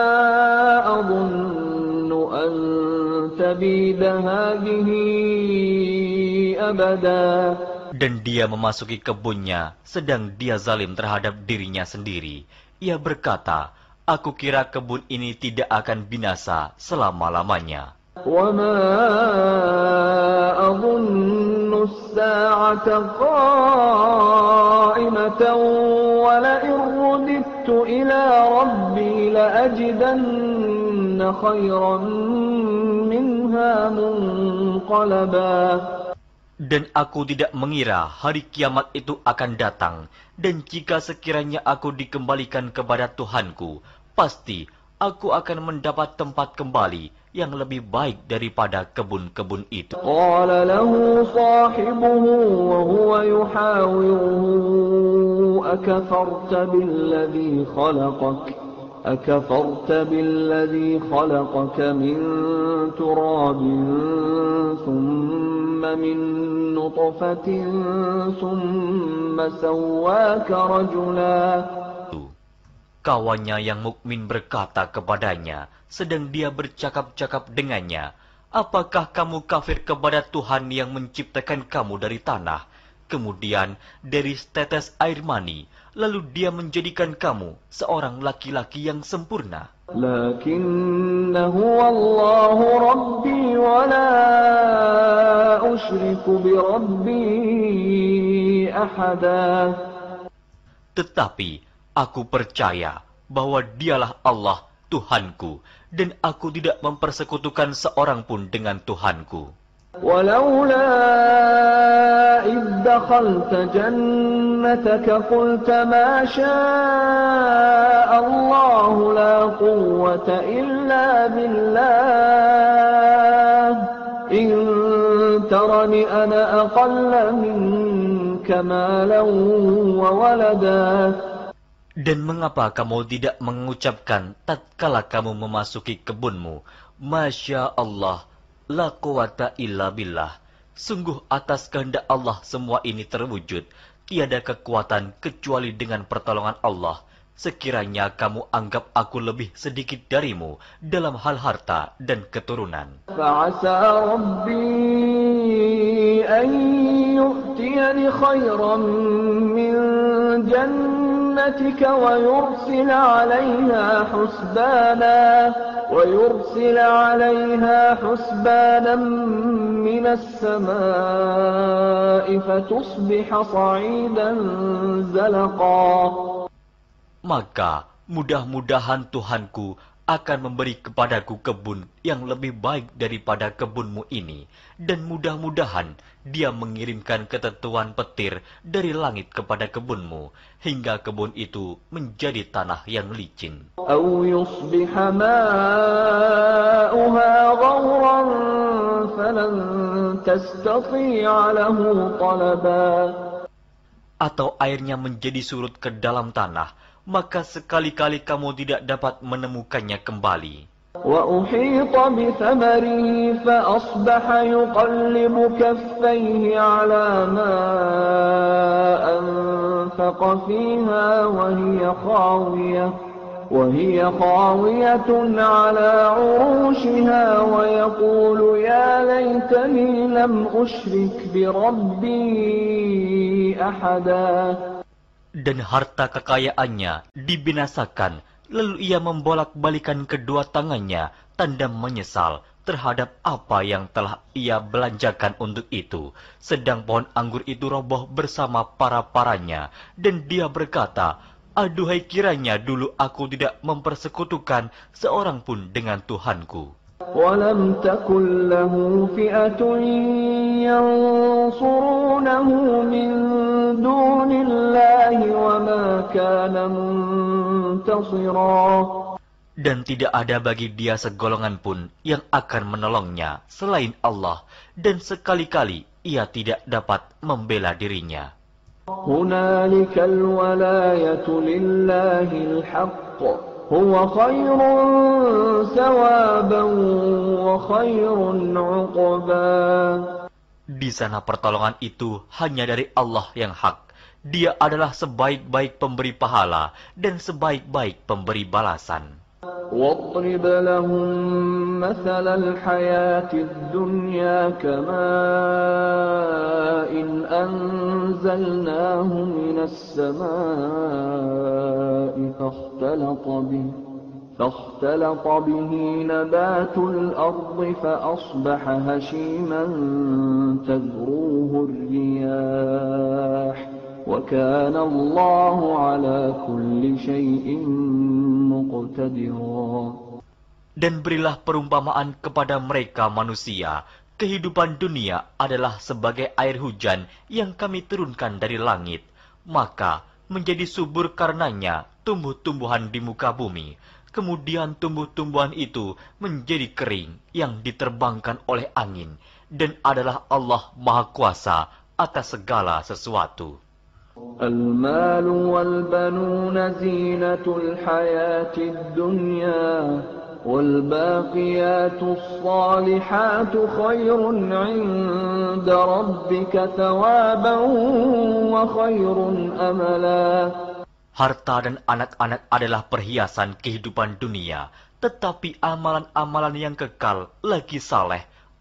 B: أَظُنُّ أَن تَبِيدَ هَٰذِهِ أَبَدًا.
C: Dan dia memasuki kebunnya, sedang dia zalim terhadap dirinya sendiri. Ia berkata, aku kira kebun ini tidak akan binasa selama-lamanya.
B: وَمَا أَظُنُّ السَّاعَةَ قَائِمَةً وَلَئِن رُّدِدتُّ إِلَىٰ رَبِّي لَأَجِدَنَّ خَيْرًا مِّنْهَا مُنقَلَبًا.
C: Dan aku tidak mengira hari kiamat itu akan datang, dan jika sekiranya aku dikembalikan kepada Tuhanku, pasti aku akan mendapat tempat kembali yang lebih baik daripada kebun-kebun itu.
B: Qala lahu sahibuhu wa huwa yuhawiruhu akafarta billadhi khalaqak akafarta billadhi khalaqaka min turabin thumma min nutfatin thumma sawwaka rajula.
C: Kawannya yang mukmin berkata kepadanya, sedang dia bercakap-cakap dengannya, Apakah kamu kafir kepada Tuhan yang menciptakan kamu dari tanah, kemudian dari setetes air mani, lalu Dia menjadikan kamu seorang laki-laki yang sempurna?
B: Lakinna huwa Allahu Rabbi wa la usyriku bi Rabbi ahada.
C: Tetapi aku percaya bahwa Dialah Allah Tuhanku, dan aku tidak mempersekutukan seorang pun dengan Tuhanku.
B: ولولا إذ دخلت جنتك قلت ما شاء الله لا قوة إلا بالله إن ترني أنا أقل منك مالا وولدا.
C: Dan mengapa kamu tidak mengucapkan tatkala kamu memasuki kebunmu, Masya Allah, la quwata illa billah. Sungguh atas kehendak Allah semua ini terwujud. Tiada kekuatan kecuali dengan pertolongan Allah. Sekiranya kamu anggap aku lebih sedikit darimu dalam hal harta dan keturunan.
B: فَعَسَى رَبِّي أَن يُؤْتِيَنِ خَيْرًا مِّن جَنَّتِكَ وَيُرْسِلَ عَلَيْهَا حُسْبَانًا وَيُرْسِلَ عَلَيْهَا حُسْبَانًا مِّنَ السَّمَاءِ فَتُصْبِحَ صَعِيدًا زَلَقًا.
C: Maka mudah-mudahan Tuhanku akan memberi kepadaku kebun yang lebih baik daripada kebunmu ini, dan mudah-mudahan Dia mengirimkan ketentuan petir dari langit kepada kebunmu, hingga kebun itu menjadi tanah yang licin.
B: أَوْ يُصْبِحَ مَاؤُهَا غَوْرًا فَلَن تَسْتَطِيعَ لَهُ طَلَبًا.
C: Atau airnya menjadi surut ke dalam tanah, maka sekali-kali kamu tidak dapat menemukannya kembali.
B: وَأُحِيطَ بِثَمَرِهِ فَأَصْبَحَ يُقَلِّبُ كَفَّيْهِ عَلَى مَا أَنفَقَ فِيهَا وَهِيَ خَاوِيَةٌ وَهِيَ خَاوِيَةٌ عَلَى عُرُوشِهَا وَيَقُولُ يَا لَيْتَنِي لَمْ أُشْرِكْ بِرَبِّي أَحَدًا.
C: Dan harta kekayaannya dibinasakan, lalu ia membolak-balikan kedua tangannya, tanda menyesal terhadap apa yang telah ia belanjakan untuk itu. Sedang pohon anggur itu roboh bersama para-paranya, dan dia berkata, aduhai kiranya dulu aku tidak mempersekutukan seorang pun dengan Tuhanku.
B: وَلَمْ تَكُنْ لَهُ فِئَةٌ يَنْصُرُونَهُ مِنْ دُونِ اللَّهِ وَمَا كَانَ مُنْتَصِرًا.
C: Dan tidak ada bagi dia segolongan pun yang akan menolongnya selain Allah, dan sekali-kali ia tidak dapat membela dirinya.
B: هُنَالِكَ الْوَلَايَةُ لِلَّهِ الْحَقِّ هُوَ خَيْرٌ ثَوَابًا وَخَيْرٌ عُقْبًا.
C: Di sana pertolongan itu hanya dari Allah yang hak. Dia adalah sebaik-baik pemberi pahala dan sebaik-baik pemberi balasan.
B: وَاضْرِبْ لَهُم مَّثَلَ الْحَيَاةِ الدُّنْيَا كَمَاءٍ أَنزَلْنَاهُ مِنَ السَّمَاءِ فَاخْتَلَطَ بِهِ فاختلط به نبات الأرض فأصبح هشيما تذروه الرياح وكان الله على كل شيء مقتدرا.
C: Dan berilah perumpamaan kepada mereka manusia, kehidupan dunia adalah sebagai air hujan yang kami turunkan dari langit, maka menjadi subur karenanya tumbuh-tumbuhan di muka bumi. Kemudian tumbuh-tumbuhan itu menjadi kering yang diterbangkan oleh angin, dan adalah Allah Maha Kuasa atas segala sesuatu.
B: المال والبنون زينة الحياة الدنيا والباقيات الصالحات خير عند ربك ثوابا وخير أملا.
C: Harta dan anak-anak adalah perhiasan kehidupan dunia, tetapi amalan-amalan yang kekal lagi saleh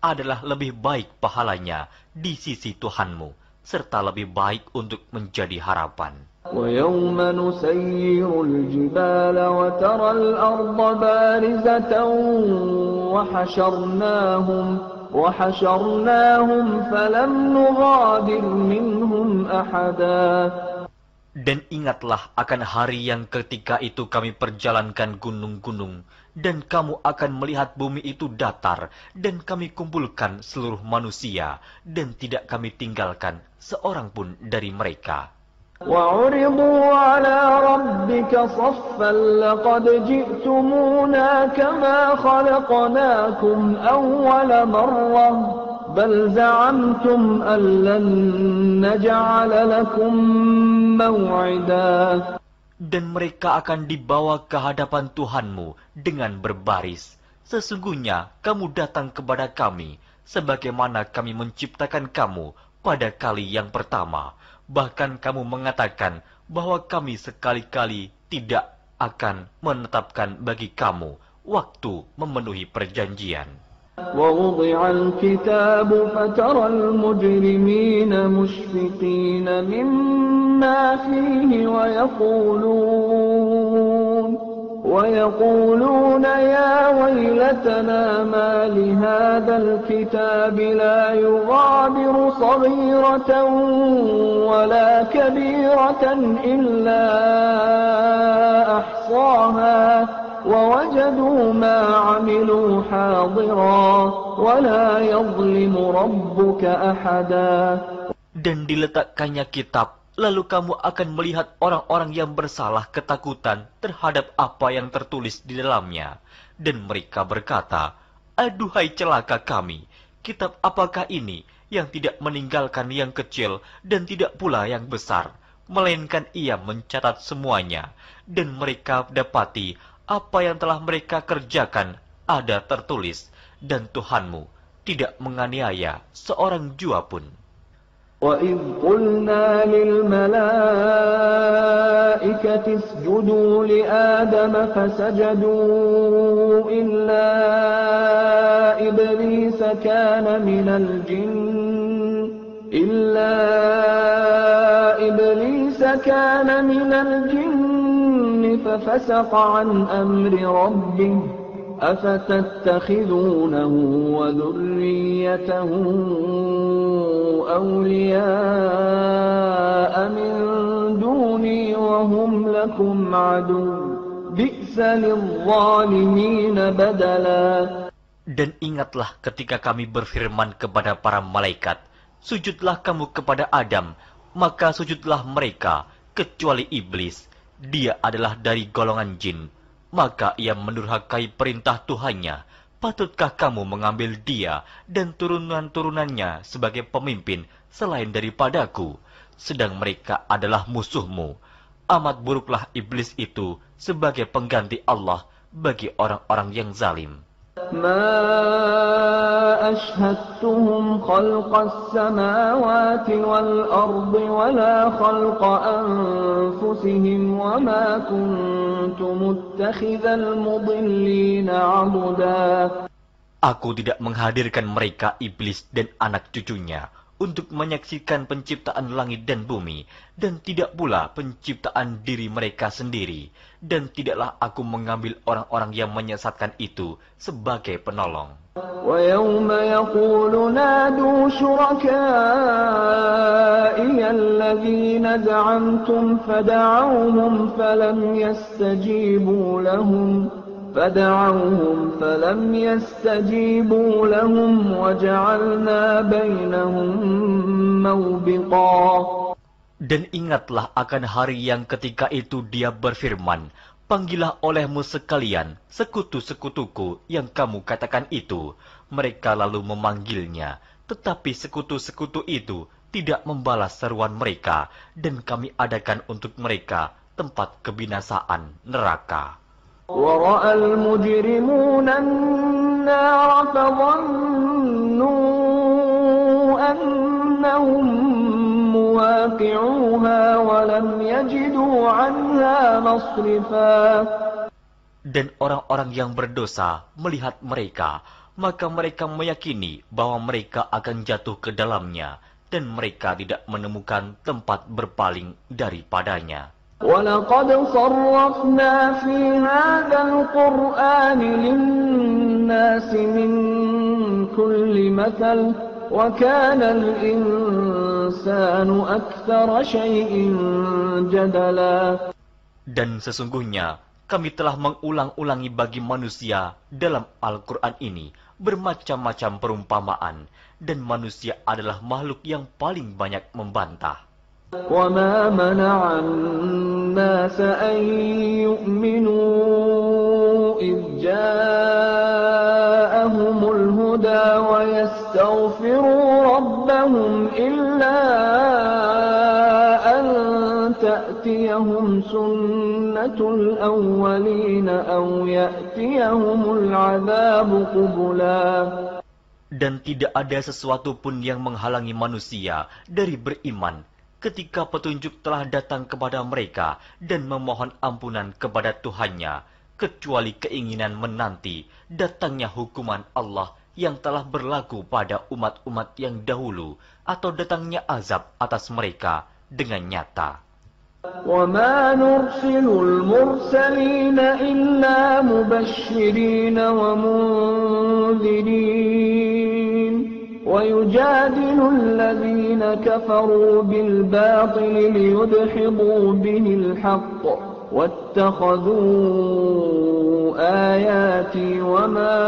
C: adalah lebih baik pahalanya di sisi Tuhanmu, serta lebih baik untuk menjadi harapan.
B: وَيَوْمَ نُسَيِّرُ الْجِبَالَ وَتَرَى الْأَرْضَ بَارِزَةً وَحَشَرْنَاهُمْ وَحَشَرْنَاهُمْ فَلَمْ نُغَادِرْ مِنْهُمْ أَحَدًا.
C: Dan ingatlah akan hari yang ketika itu kami perjalankan gunung-gunung, dan kamu akan melihat bumi itu datar, dan kami kumpulkan seluruh manusia, dan tidak kami tinggalkan seorang pun dari mereka.
B: وَعُرِضُوا عَلَى رَبِّكَ صَفًّا لَقَدْ جِئْتُمُونَا كَمَا خَلَقْنَاكُمْ أَوَّلَ مَرَّةٍ بَلْ زَعَمْتُمْ أَن لَّن نَّجْعَلَ لَكُم مَّوْعِدًا.
C: Dan mereka akan dibawa ke hadapan Tuhanmu dengan berbaris. Sesungguhnya kamu datang kepada kami, sebagaimana kami menciptakan kamu pada kali yang pertama. Bahkan kamu mengatakan bahwa kami sekali-kali tidak akan menetapkan bagi kamu waktu memenuhi perjanjian.
B: وَوُضِعَ الْكِتَابُ فَتَرَى الْمُجْرِمِينَ مُشْفِقِينَ مِمَّا فِيهِ وَيَقُولُونَ وَيَقُولُونَ يَا وَيْلَتَنَا مَا لِهَذَا الْكِتَابِ لَا يُغَادِرُ صَغِيرَةً وَلَا كَبِيرَةً إِلَّا أَحْصَاهَا وَوَجَدُوا مَا عَمِلُوا حَاضِرًا وَلَا يَظْلِمُ رَبُّكَ أَحَدًا.
C: Dan diletakkannya kitab, lalu kamu akan melihat orang-orang yang bersalah ketakutan terhadap apa yang tertulis di dalamnya. Dan mereka berkata, aduhai celaka kami, kitab apakah ini yang tidak meninggalkan yang kecil dan tidak pula yang besar, melainkan ia mencatat semuanya. Dan mereka dapati apa yang telah mereka kerjakan ada tertulis, dan Tuhanmu tidak menganiaya seorang jua pun.
B: وَإِذْ قُلْنَا لِلْمَلَائِكَةِ اسْجُدُوا لِآدَمَ فَسَجَدُوا إِلَّا إِبْلِيسَ كَانَ مِنَ الْجِنِّ إِلَّا إِبْلِيسَ كَانَ مِنَ الْجِنِّ فَفَسَقَ عَنْ أَمْرِ رَبِّهِ أَفَتَتَّخِذُونَهُ وَذُرِّيَّتَهُ أَوْلِيَاءَ مِن دُونِي وَهُمْ لَكُمْ عَدُوٌّ بِئْسَ لِلظَّالِمِينَ بَدَلًا.
C: Dan ingatlah ketika kami berfirman kepada para malaikat, sujudlah kamu kepada Adam, maka sujudlah mereka, kecuali iblis. Dia adalah dari golongan jin. Maka ia mendurhakai perintah Tuhannya. Patutkah kamu mengambil dia dan turunan-turunannya sebagai pemimpin selain daripadaku, sedang mereka adalah musuhmu? Amat buruklah iblis itu sebagai pengganti Allah bagi orang-orang yang zalim.
B: مَا أَشْهَدتُّهُمْ خَلْقَ السَّمَاوَاتِ وَالْأَرْضِ وَلَا خَلْقَ أَنفُسِهِمْ وَمَا كُنتُ مُتَّخِذَ الْمُضِلِّينَ عَضُدًا.
C: Aku tidak menghadirkan mereka iblis dan anak cucunya untuk menyaksikan penciptaan langit dan bumi, dan tidak pula penciptaan diri mereka sendiri, dan tidaklah aku mengambil orang-orang yang menyesatkan itu sebagai penolong.
B: وَيَوْمَ يَقُولُ نَادُوا شُرَكَائِيَ الَّذِينَ زَعَمْتُمْ فَدَعَوْهُمْ فَلَمْ يَسْتَجِيبُوا لَهُمْ فدعوهم فلم يستجيبوا لهم وجعلنا بينهم موبقا.
C: Dan ingatlah akan hari yang ketika itu dia berfirman, panggillah olehmu sekalian sekutu-sekutuku yang kamu katakan itu. Mereka lalu memanggilnya, tetapi sekutu-sekutu itu tidak membalas seruan mereka, dan kami adakan untuk mereka tempat kebinasaan neraka.
B: وَرَأَى الْمُجْرِمُونَ النَّارَ فَظَنُّوا أَنَّهُمْ مُوَاقِعُوهَا وَلَمْ يَجِدُوا عَنْهَا مَصْرِفًا.
C: Dan orang-orang yang berdosa melihat mereka, maka mereka meyakini bahwa mereka akan jatuh ke dalamnya, dan mereka tidak menemukan tempat berpaling daripadanya.
B: وَلَقَدْ صَرَّفْنَا فِي هَذَا الْقُرْآنِ لِلنَّاسِ مِنْ كُلِّ مَثَلٍ وَكَانَ الْإِنسَانُ أَكْثَرَ شَيْءٍ جَدَلًا.
C: Dan sesungguhnya kami telah mengulang-ulangi bagi manusia dalam Al-Quran ini bermacam-macam perumpamaan, dan manusia adalah makhluk yang paling banyak membantah.
B: وَمَا مَنَعَ النَّاسَ أَن يُؤْمِنُوا إِذْ جَاءَهُمُ الْهُدَى وَيَسْتَغْفِرُوا رَبَّهُمْ إِلَّا أَن تَأْتِيَهُمْ سُنَّةُ الْأَوَّلِينَ أَوْ يَأْتِيَهُمُ الْعَذَابُ قُبُلًا.
C: Dan tidak ada sesuatu pun yang menghalangi manusia dari beriman ketika petunjuk telah datang kepada mereka dan memohon ampunan kepada Tuhannya, kecuali keinginan menanti datangnya hukuman Allah yang telah berlaku pada umat-umat yang dahulu, atau datangnya azab atas mereka dengan nyata.
B: وَمَا نُرْسِلُ الْمُرْسَلِينَ إِلَّا مُبَشِّرِينَ وَمُنذِرِينَ وَيُجَادِلُ الَّذِينَ كَفَرُوا بِالْبَاطِلِ لِيُدْحِضُوا بِهِ الْحَقَّ وَاتَّخَذُوا آيَاتِي وَمَا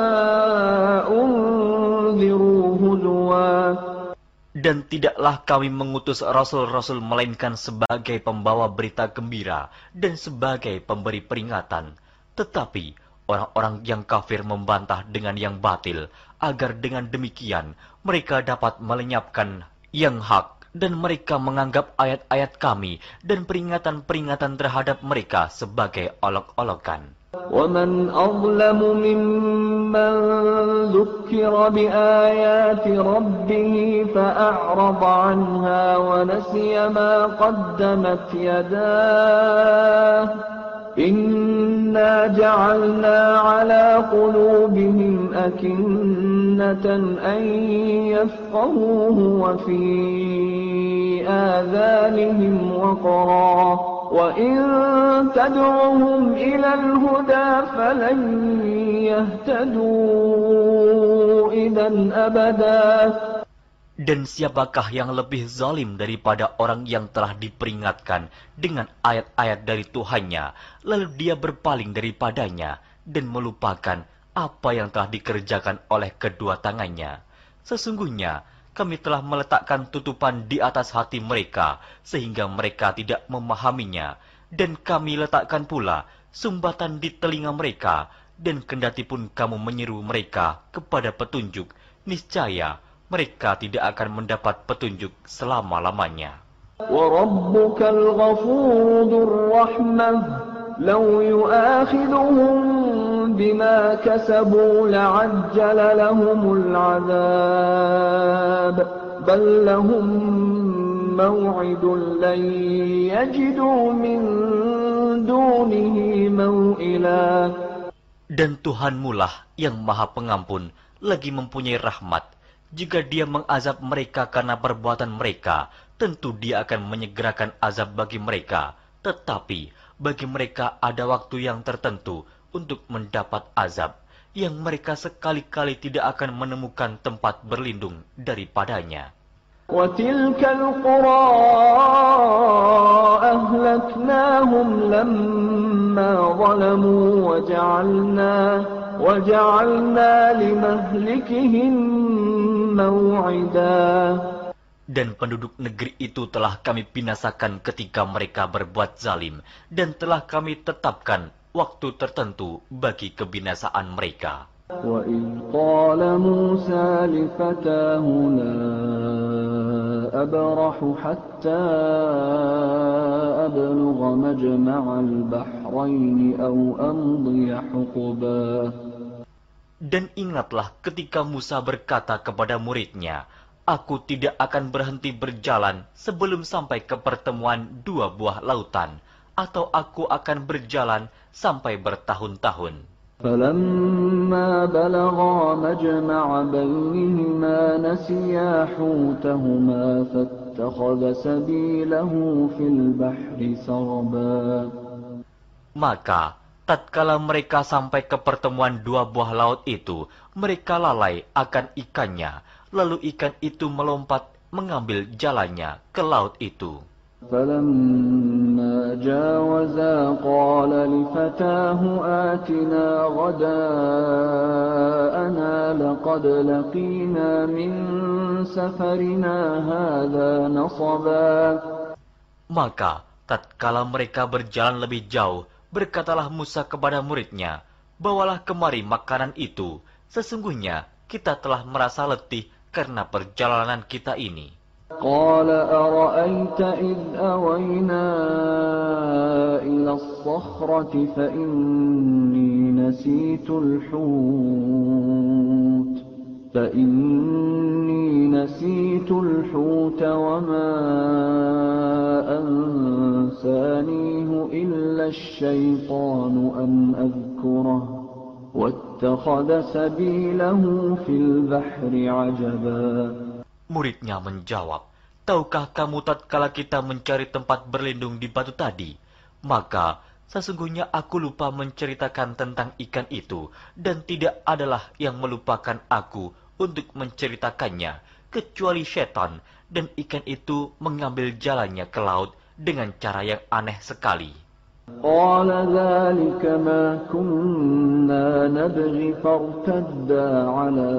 B: أُنذِرُوا هُزُوًا.
C: Dan tidaklah kami mengutus rasul-rasul melainkan sebagai pembawa berita gembira dan sebagai pemberi peringatan. Tetapi orang-orang yang kafir membantah dengan yang batil, agar dengan demikian mereka dapat melenyapkan yang hak, dan mereka menganggap ayat-ayat kami dan peringatan-peringatan terhadap mereka sebagai olok-olokan.
B: وَمَنْ أَظْلَمُ مِمَّنْ ذُكِّرَ بِآيَاتِ رَبِّهِ فَأَعْرَضَ عَنْهَا وَنَسِيَ مَا قَدَّمَتْ يَدَاهُ إِنَّا جَعَلْنَا عَلَى قُلُوبِهِمْ أَكِنَّةً أَنْ يَفْقَهُوهُ وَفِي آذَانِهِمْ وَقْرًا وَإِن تَدْعُهُمْ إِلَى الْهُدَى فَلَنْ يَهْتَدُوا إِذًا أَبَدًا.
C: Dan siapakah yang lebih zalim daripada orang yang telah diperingatkan dengan ayat-ayat dari Tuhannya, lalu dia berpaling daripadanya dan melupakan apa yang telah dikerjakan oleh kedua tangannya. Sesungguhnya kami telah meletakkan tutupan di atas hati mereka, sehingga mereka tidak memahaminya. Dan kami letakkan pula sumbatan di telinga mereka, dan kendatipun kamu menyeru mereka kepada petunjuk, niscaya mereka tidak akan mendapat petunjuk selama-lamanya.
B: وَرَبُّكَ الْغَفُورُ ذُو الرَّحْمَةِ لَوْ يُؤَاخِذُهُم بِمَا كَسَبُوا لَعَجَّلَ لَهُمُ الْعَذَابَ بَل لَّهُم مَّوْعِدٌ لَّن يَجِدُوا مِن دُونِهِ مَوْئِلًا.
C: Dan Tuhanmulah yang Maha Pengampun, lagi mempunyai rahmat. Jika Dia mengazab mereka karena perbuatan mereka, tentu Dia akan menyegerakan azab bagi mereka. Tetapi bagi mereka ada waktu yang tertentu untuk mendapat azab, yang mereka sekali-kali tidak akan menemukan tempat berlindung daripadanya.
B: وَتِلْكَ الْقُرَىٰ أَهْلَكْنَاهُمْ لَمَّا ظَلَمُوا وَجَعَلْنَا وَجَعَلْنَا لِمَهْلِكِهِم مَّوْعِدًا.
C: Dan penduduk negeri itu telah kami binasakan ketika mereka berbuat zalim, dan telah kami tetapkan waktu tertentu bagi kebinasaan mereka.
B: وَإِذْ قَالَ مُوسَى لِفَتَاهُ لَا أَبْرَحُ حَتَّى أَبْلُغَ مَجْمَعَ الْبَحْرَيْنِ أَوْ أَمْضِيَ حُقُبًا.
C: Dan ingatlah ketika Musa berkata kepada muridnya, Aku tidak akan berhenti berjalan sebelum sampai ke pertemuan dua buah lautan, atau aku akan berjalan sampai bertahun-tahun.
B: فَلَمَّا بَلَغَا مَجْمَعَ بَيْنِهِمَا نَسِيَا حُوتَهُمَا فَاتَّخَذَ سَبِيلَهُ فِي الْبَحْرِ سَرَبًا.
C: Maka tatkala mereka sampai ke pertemuan dua buah laut itu, mereka lalai akan ikannya, lalu ikan itu melompat mengambil jalannya ke laut itu.
B: فَلَمَّا جَاوَزَا قَالَ لِفَتَاهُ آتِنَا غَدَاءَنَا لَقَدْ لَقِينَا مِنْ سَفَرِنَا هَذَا نَصَبًا.
C: Maka tatkala mereka berjalan lebih jauh, berkatalah Musa kepada muridnya, "Bawalah kemari makanan itu, sesungguhnya kita telah merasa letih karena perjalanan kita ini."
B: قال أرأيت إذ أوينا إلى الصخرة فإني نسيت الحوت فإني نسيت الحوت وما أنسانيه إلا الشيطان أن أذكره واتخذ سبيله في البحر عجبا.
C: Muridnya menjawab, "Tahukah kamu tatkala kita mencari tempat berlindung di batu tadi? Maka sesungguhnya aku lupa menceritakan tentang ikan itu, dan tidak adalah yang melupakan aku untuk menceritakannya, kecuali setan, dan ikan itu mengambil jalannya ke laut dengan cara yang aneh sekali."
B: قال ذلك ما كنا نبغي فارتدا على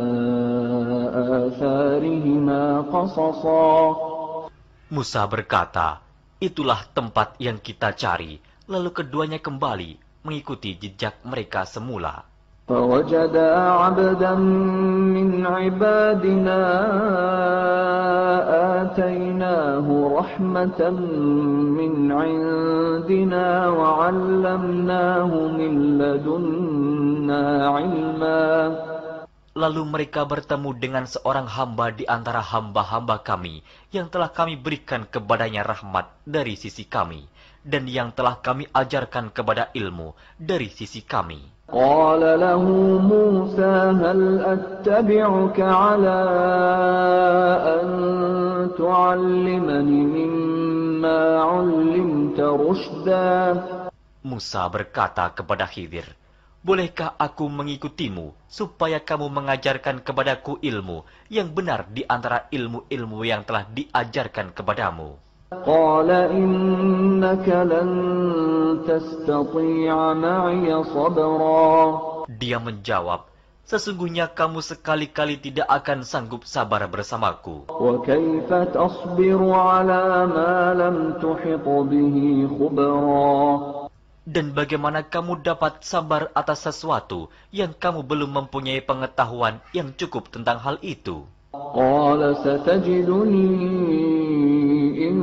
B: آثارهما قصصا.
C: Musa berkata, "Itulah tempat yang kita cari." Lalu keduanya kembali mengikuti jejak mereka semula.
B: فوجدا عبدا من عبادنا آتيناه رحمة من عندنا وعلمناه من لدنا علما.
C: Lalu mereka bertemu dengan seorang hamba di antara hamba-hamba kami yang telah kami berikan kepadanya rahmat dari sisi kami, dan yang telah kami ajarkan kepada ilmu dari sisi kami.
B: قال له موسى هل أتبعك على أن تعلمني مما علمت رشدا.
C: Musa berkata kepada Khidir, "Bolehkah aku mengikutimu supaya kamu mengajarkan kepadaku ilmu yang benar di antara ilmu-ilmu yang telah diajarkan kepadamu?"
B: قال إنك لن تستطيع معي صبرا.
C: Dia menjawab, "Sesungguhnya kamu sekali-kali tidak akan sanggup sabar bersamaku.
B: وكيف تصبر على ما لم تحط به خبرا.
C: Dan bagaimana kamu dapat sabar atas sesuatu yang kamu belum mempunyai pengetahuan yang cukup tentang hal itu?"
B: قال ستجدني إن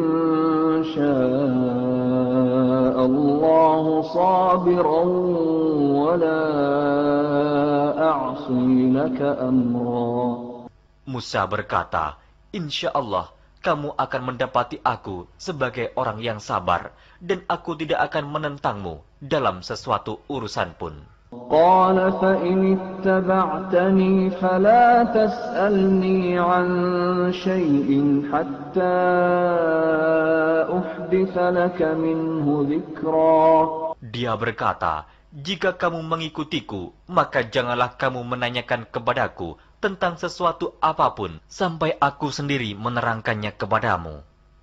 B: شاء الله صابرا ولا أعصي لك أمرا.
C: Musa berkata, "Insya Allah kamu akan mendapati aku sebagai orang yang sabar, dan aku tidak akan menentangmu dalam sesuatu urusan pun."
B: قال فإن اتبعتني فلا تسألني عن شيء حتى أحدث لك منه ذكرا.
C: Dia berkata, "Jika kamu mengikutiku, maka janganlah kamu menanyakan kepadaku tentang sesuatu apapun sampai aku sendiri menerangkannya kepadamu."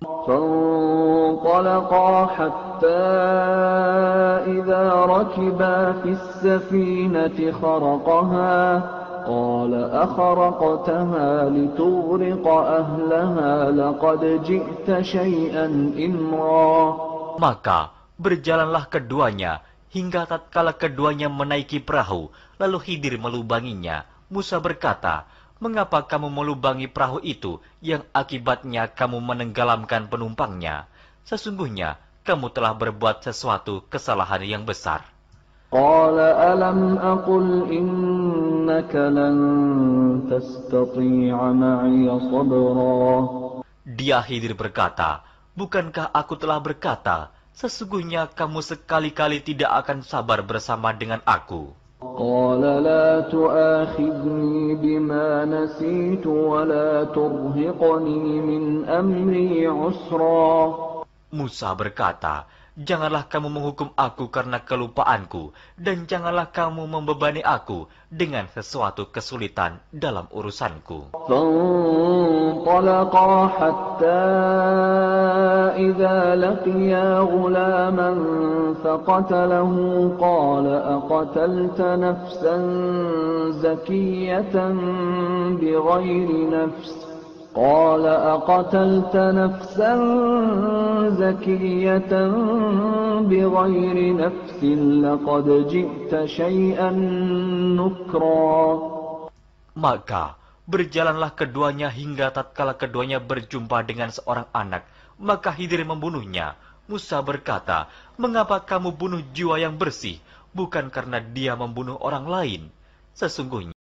B: فانطلقا حتى إذا ركبا في السفينة خرقها قال أخرقتها لتغرق أهلها لقد جئت شيئا إمرا.
C: Maka berjalanlah keduanya hingga tatkala keduanya menaiki perahu, lalu Khidir melubanginya. Musa berkata, "Mengapa kamu melubangi perahu itu yang akibatnya kamu menenggelamkan penumpangnya? Sesungguhnya kamu telah berbuat sesuatu kesalahan yang besar."
B: قال ألم أقل إنك لن تستطيع معي صبرا.
C: Dia Khidir berkata, "Bukankah aku telah berkata, sesungguhnya kamu sekali-kali tidak akan sabar bersama dengan aku?"
B: قال لا تؤاخذني بما نسيت ولا ترهقني من أمري عسرا.
C: Musa berkata, janganlah kamu menghukum aku karena kelupaanku, dan janganlah kamu membebani aku dengan sesuatu kesulitan dalam urusanku.
B: فانطلقا حتى إذا لقيا غلاما فقتله قال أقتلت نفسا زكية بغير نفس قال أقتلت نفسا زكية بغير نفس لقد جئت شيئا نكرا.
C: Maka berjalanlah keduanya hingga tatkala keduanya berjumpa dengan seorang anak, maka Khidir membunuhnya. Musa berkata, mengapa kamu bunuh jiwa yang bersih, bukan karena dia membunuh orang lain? Sesungguhnya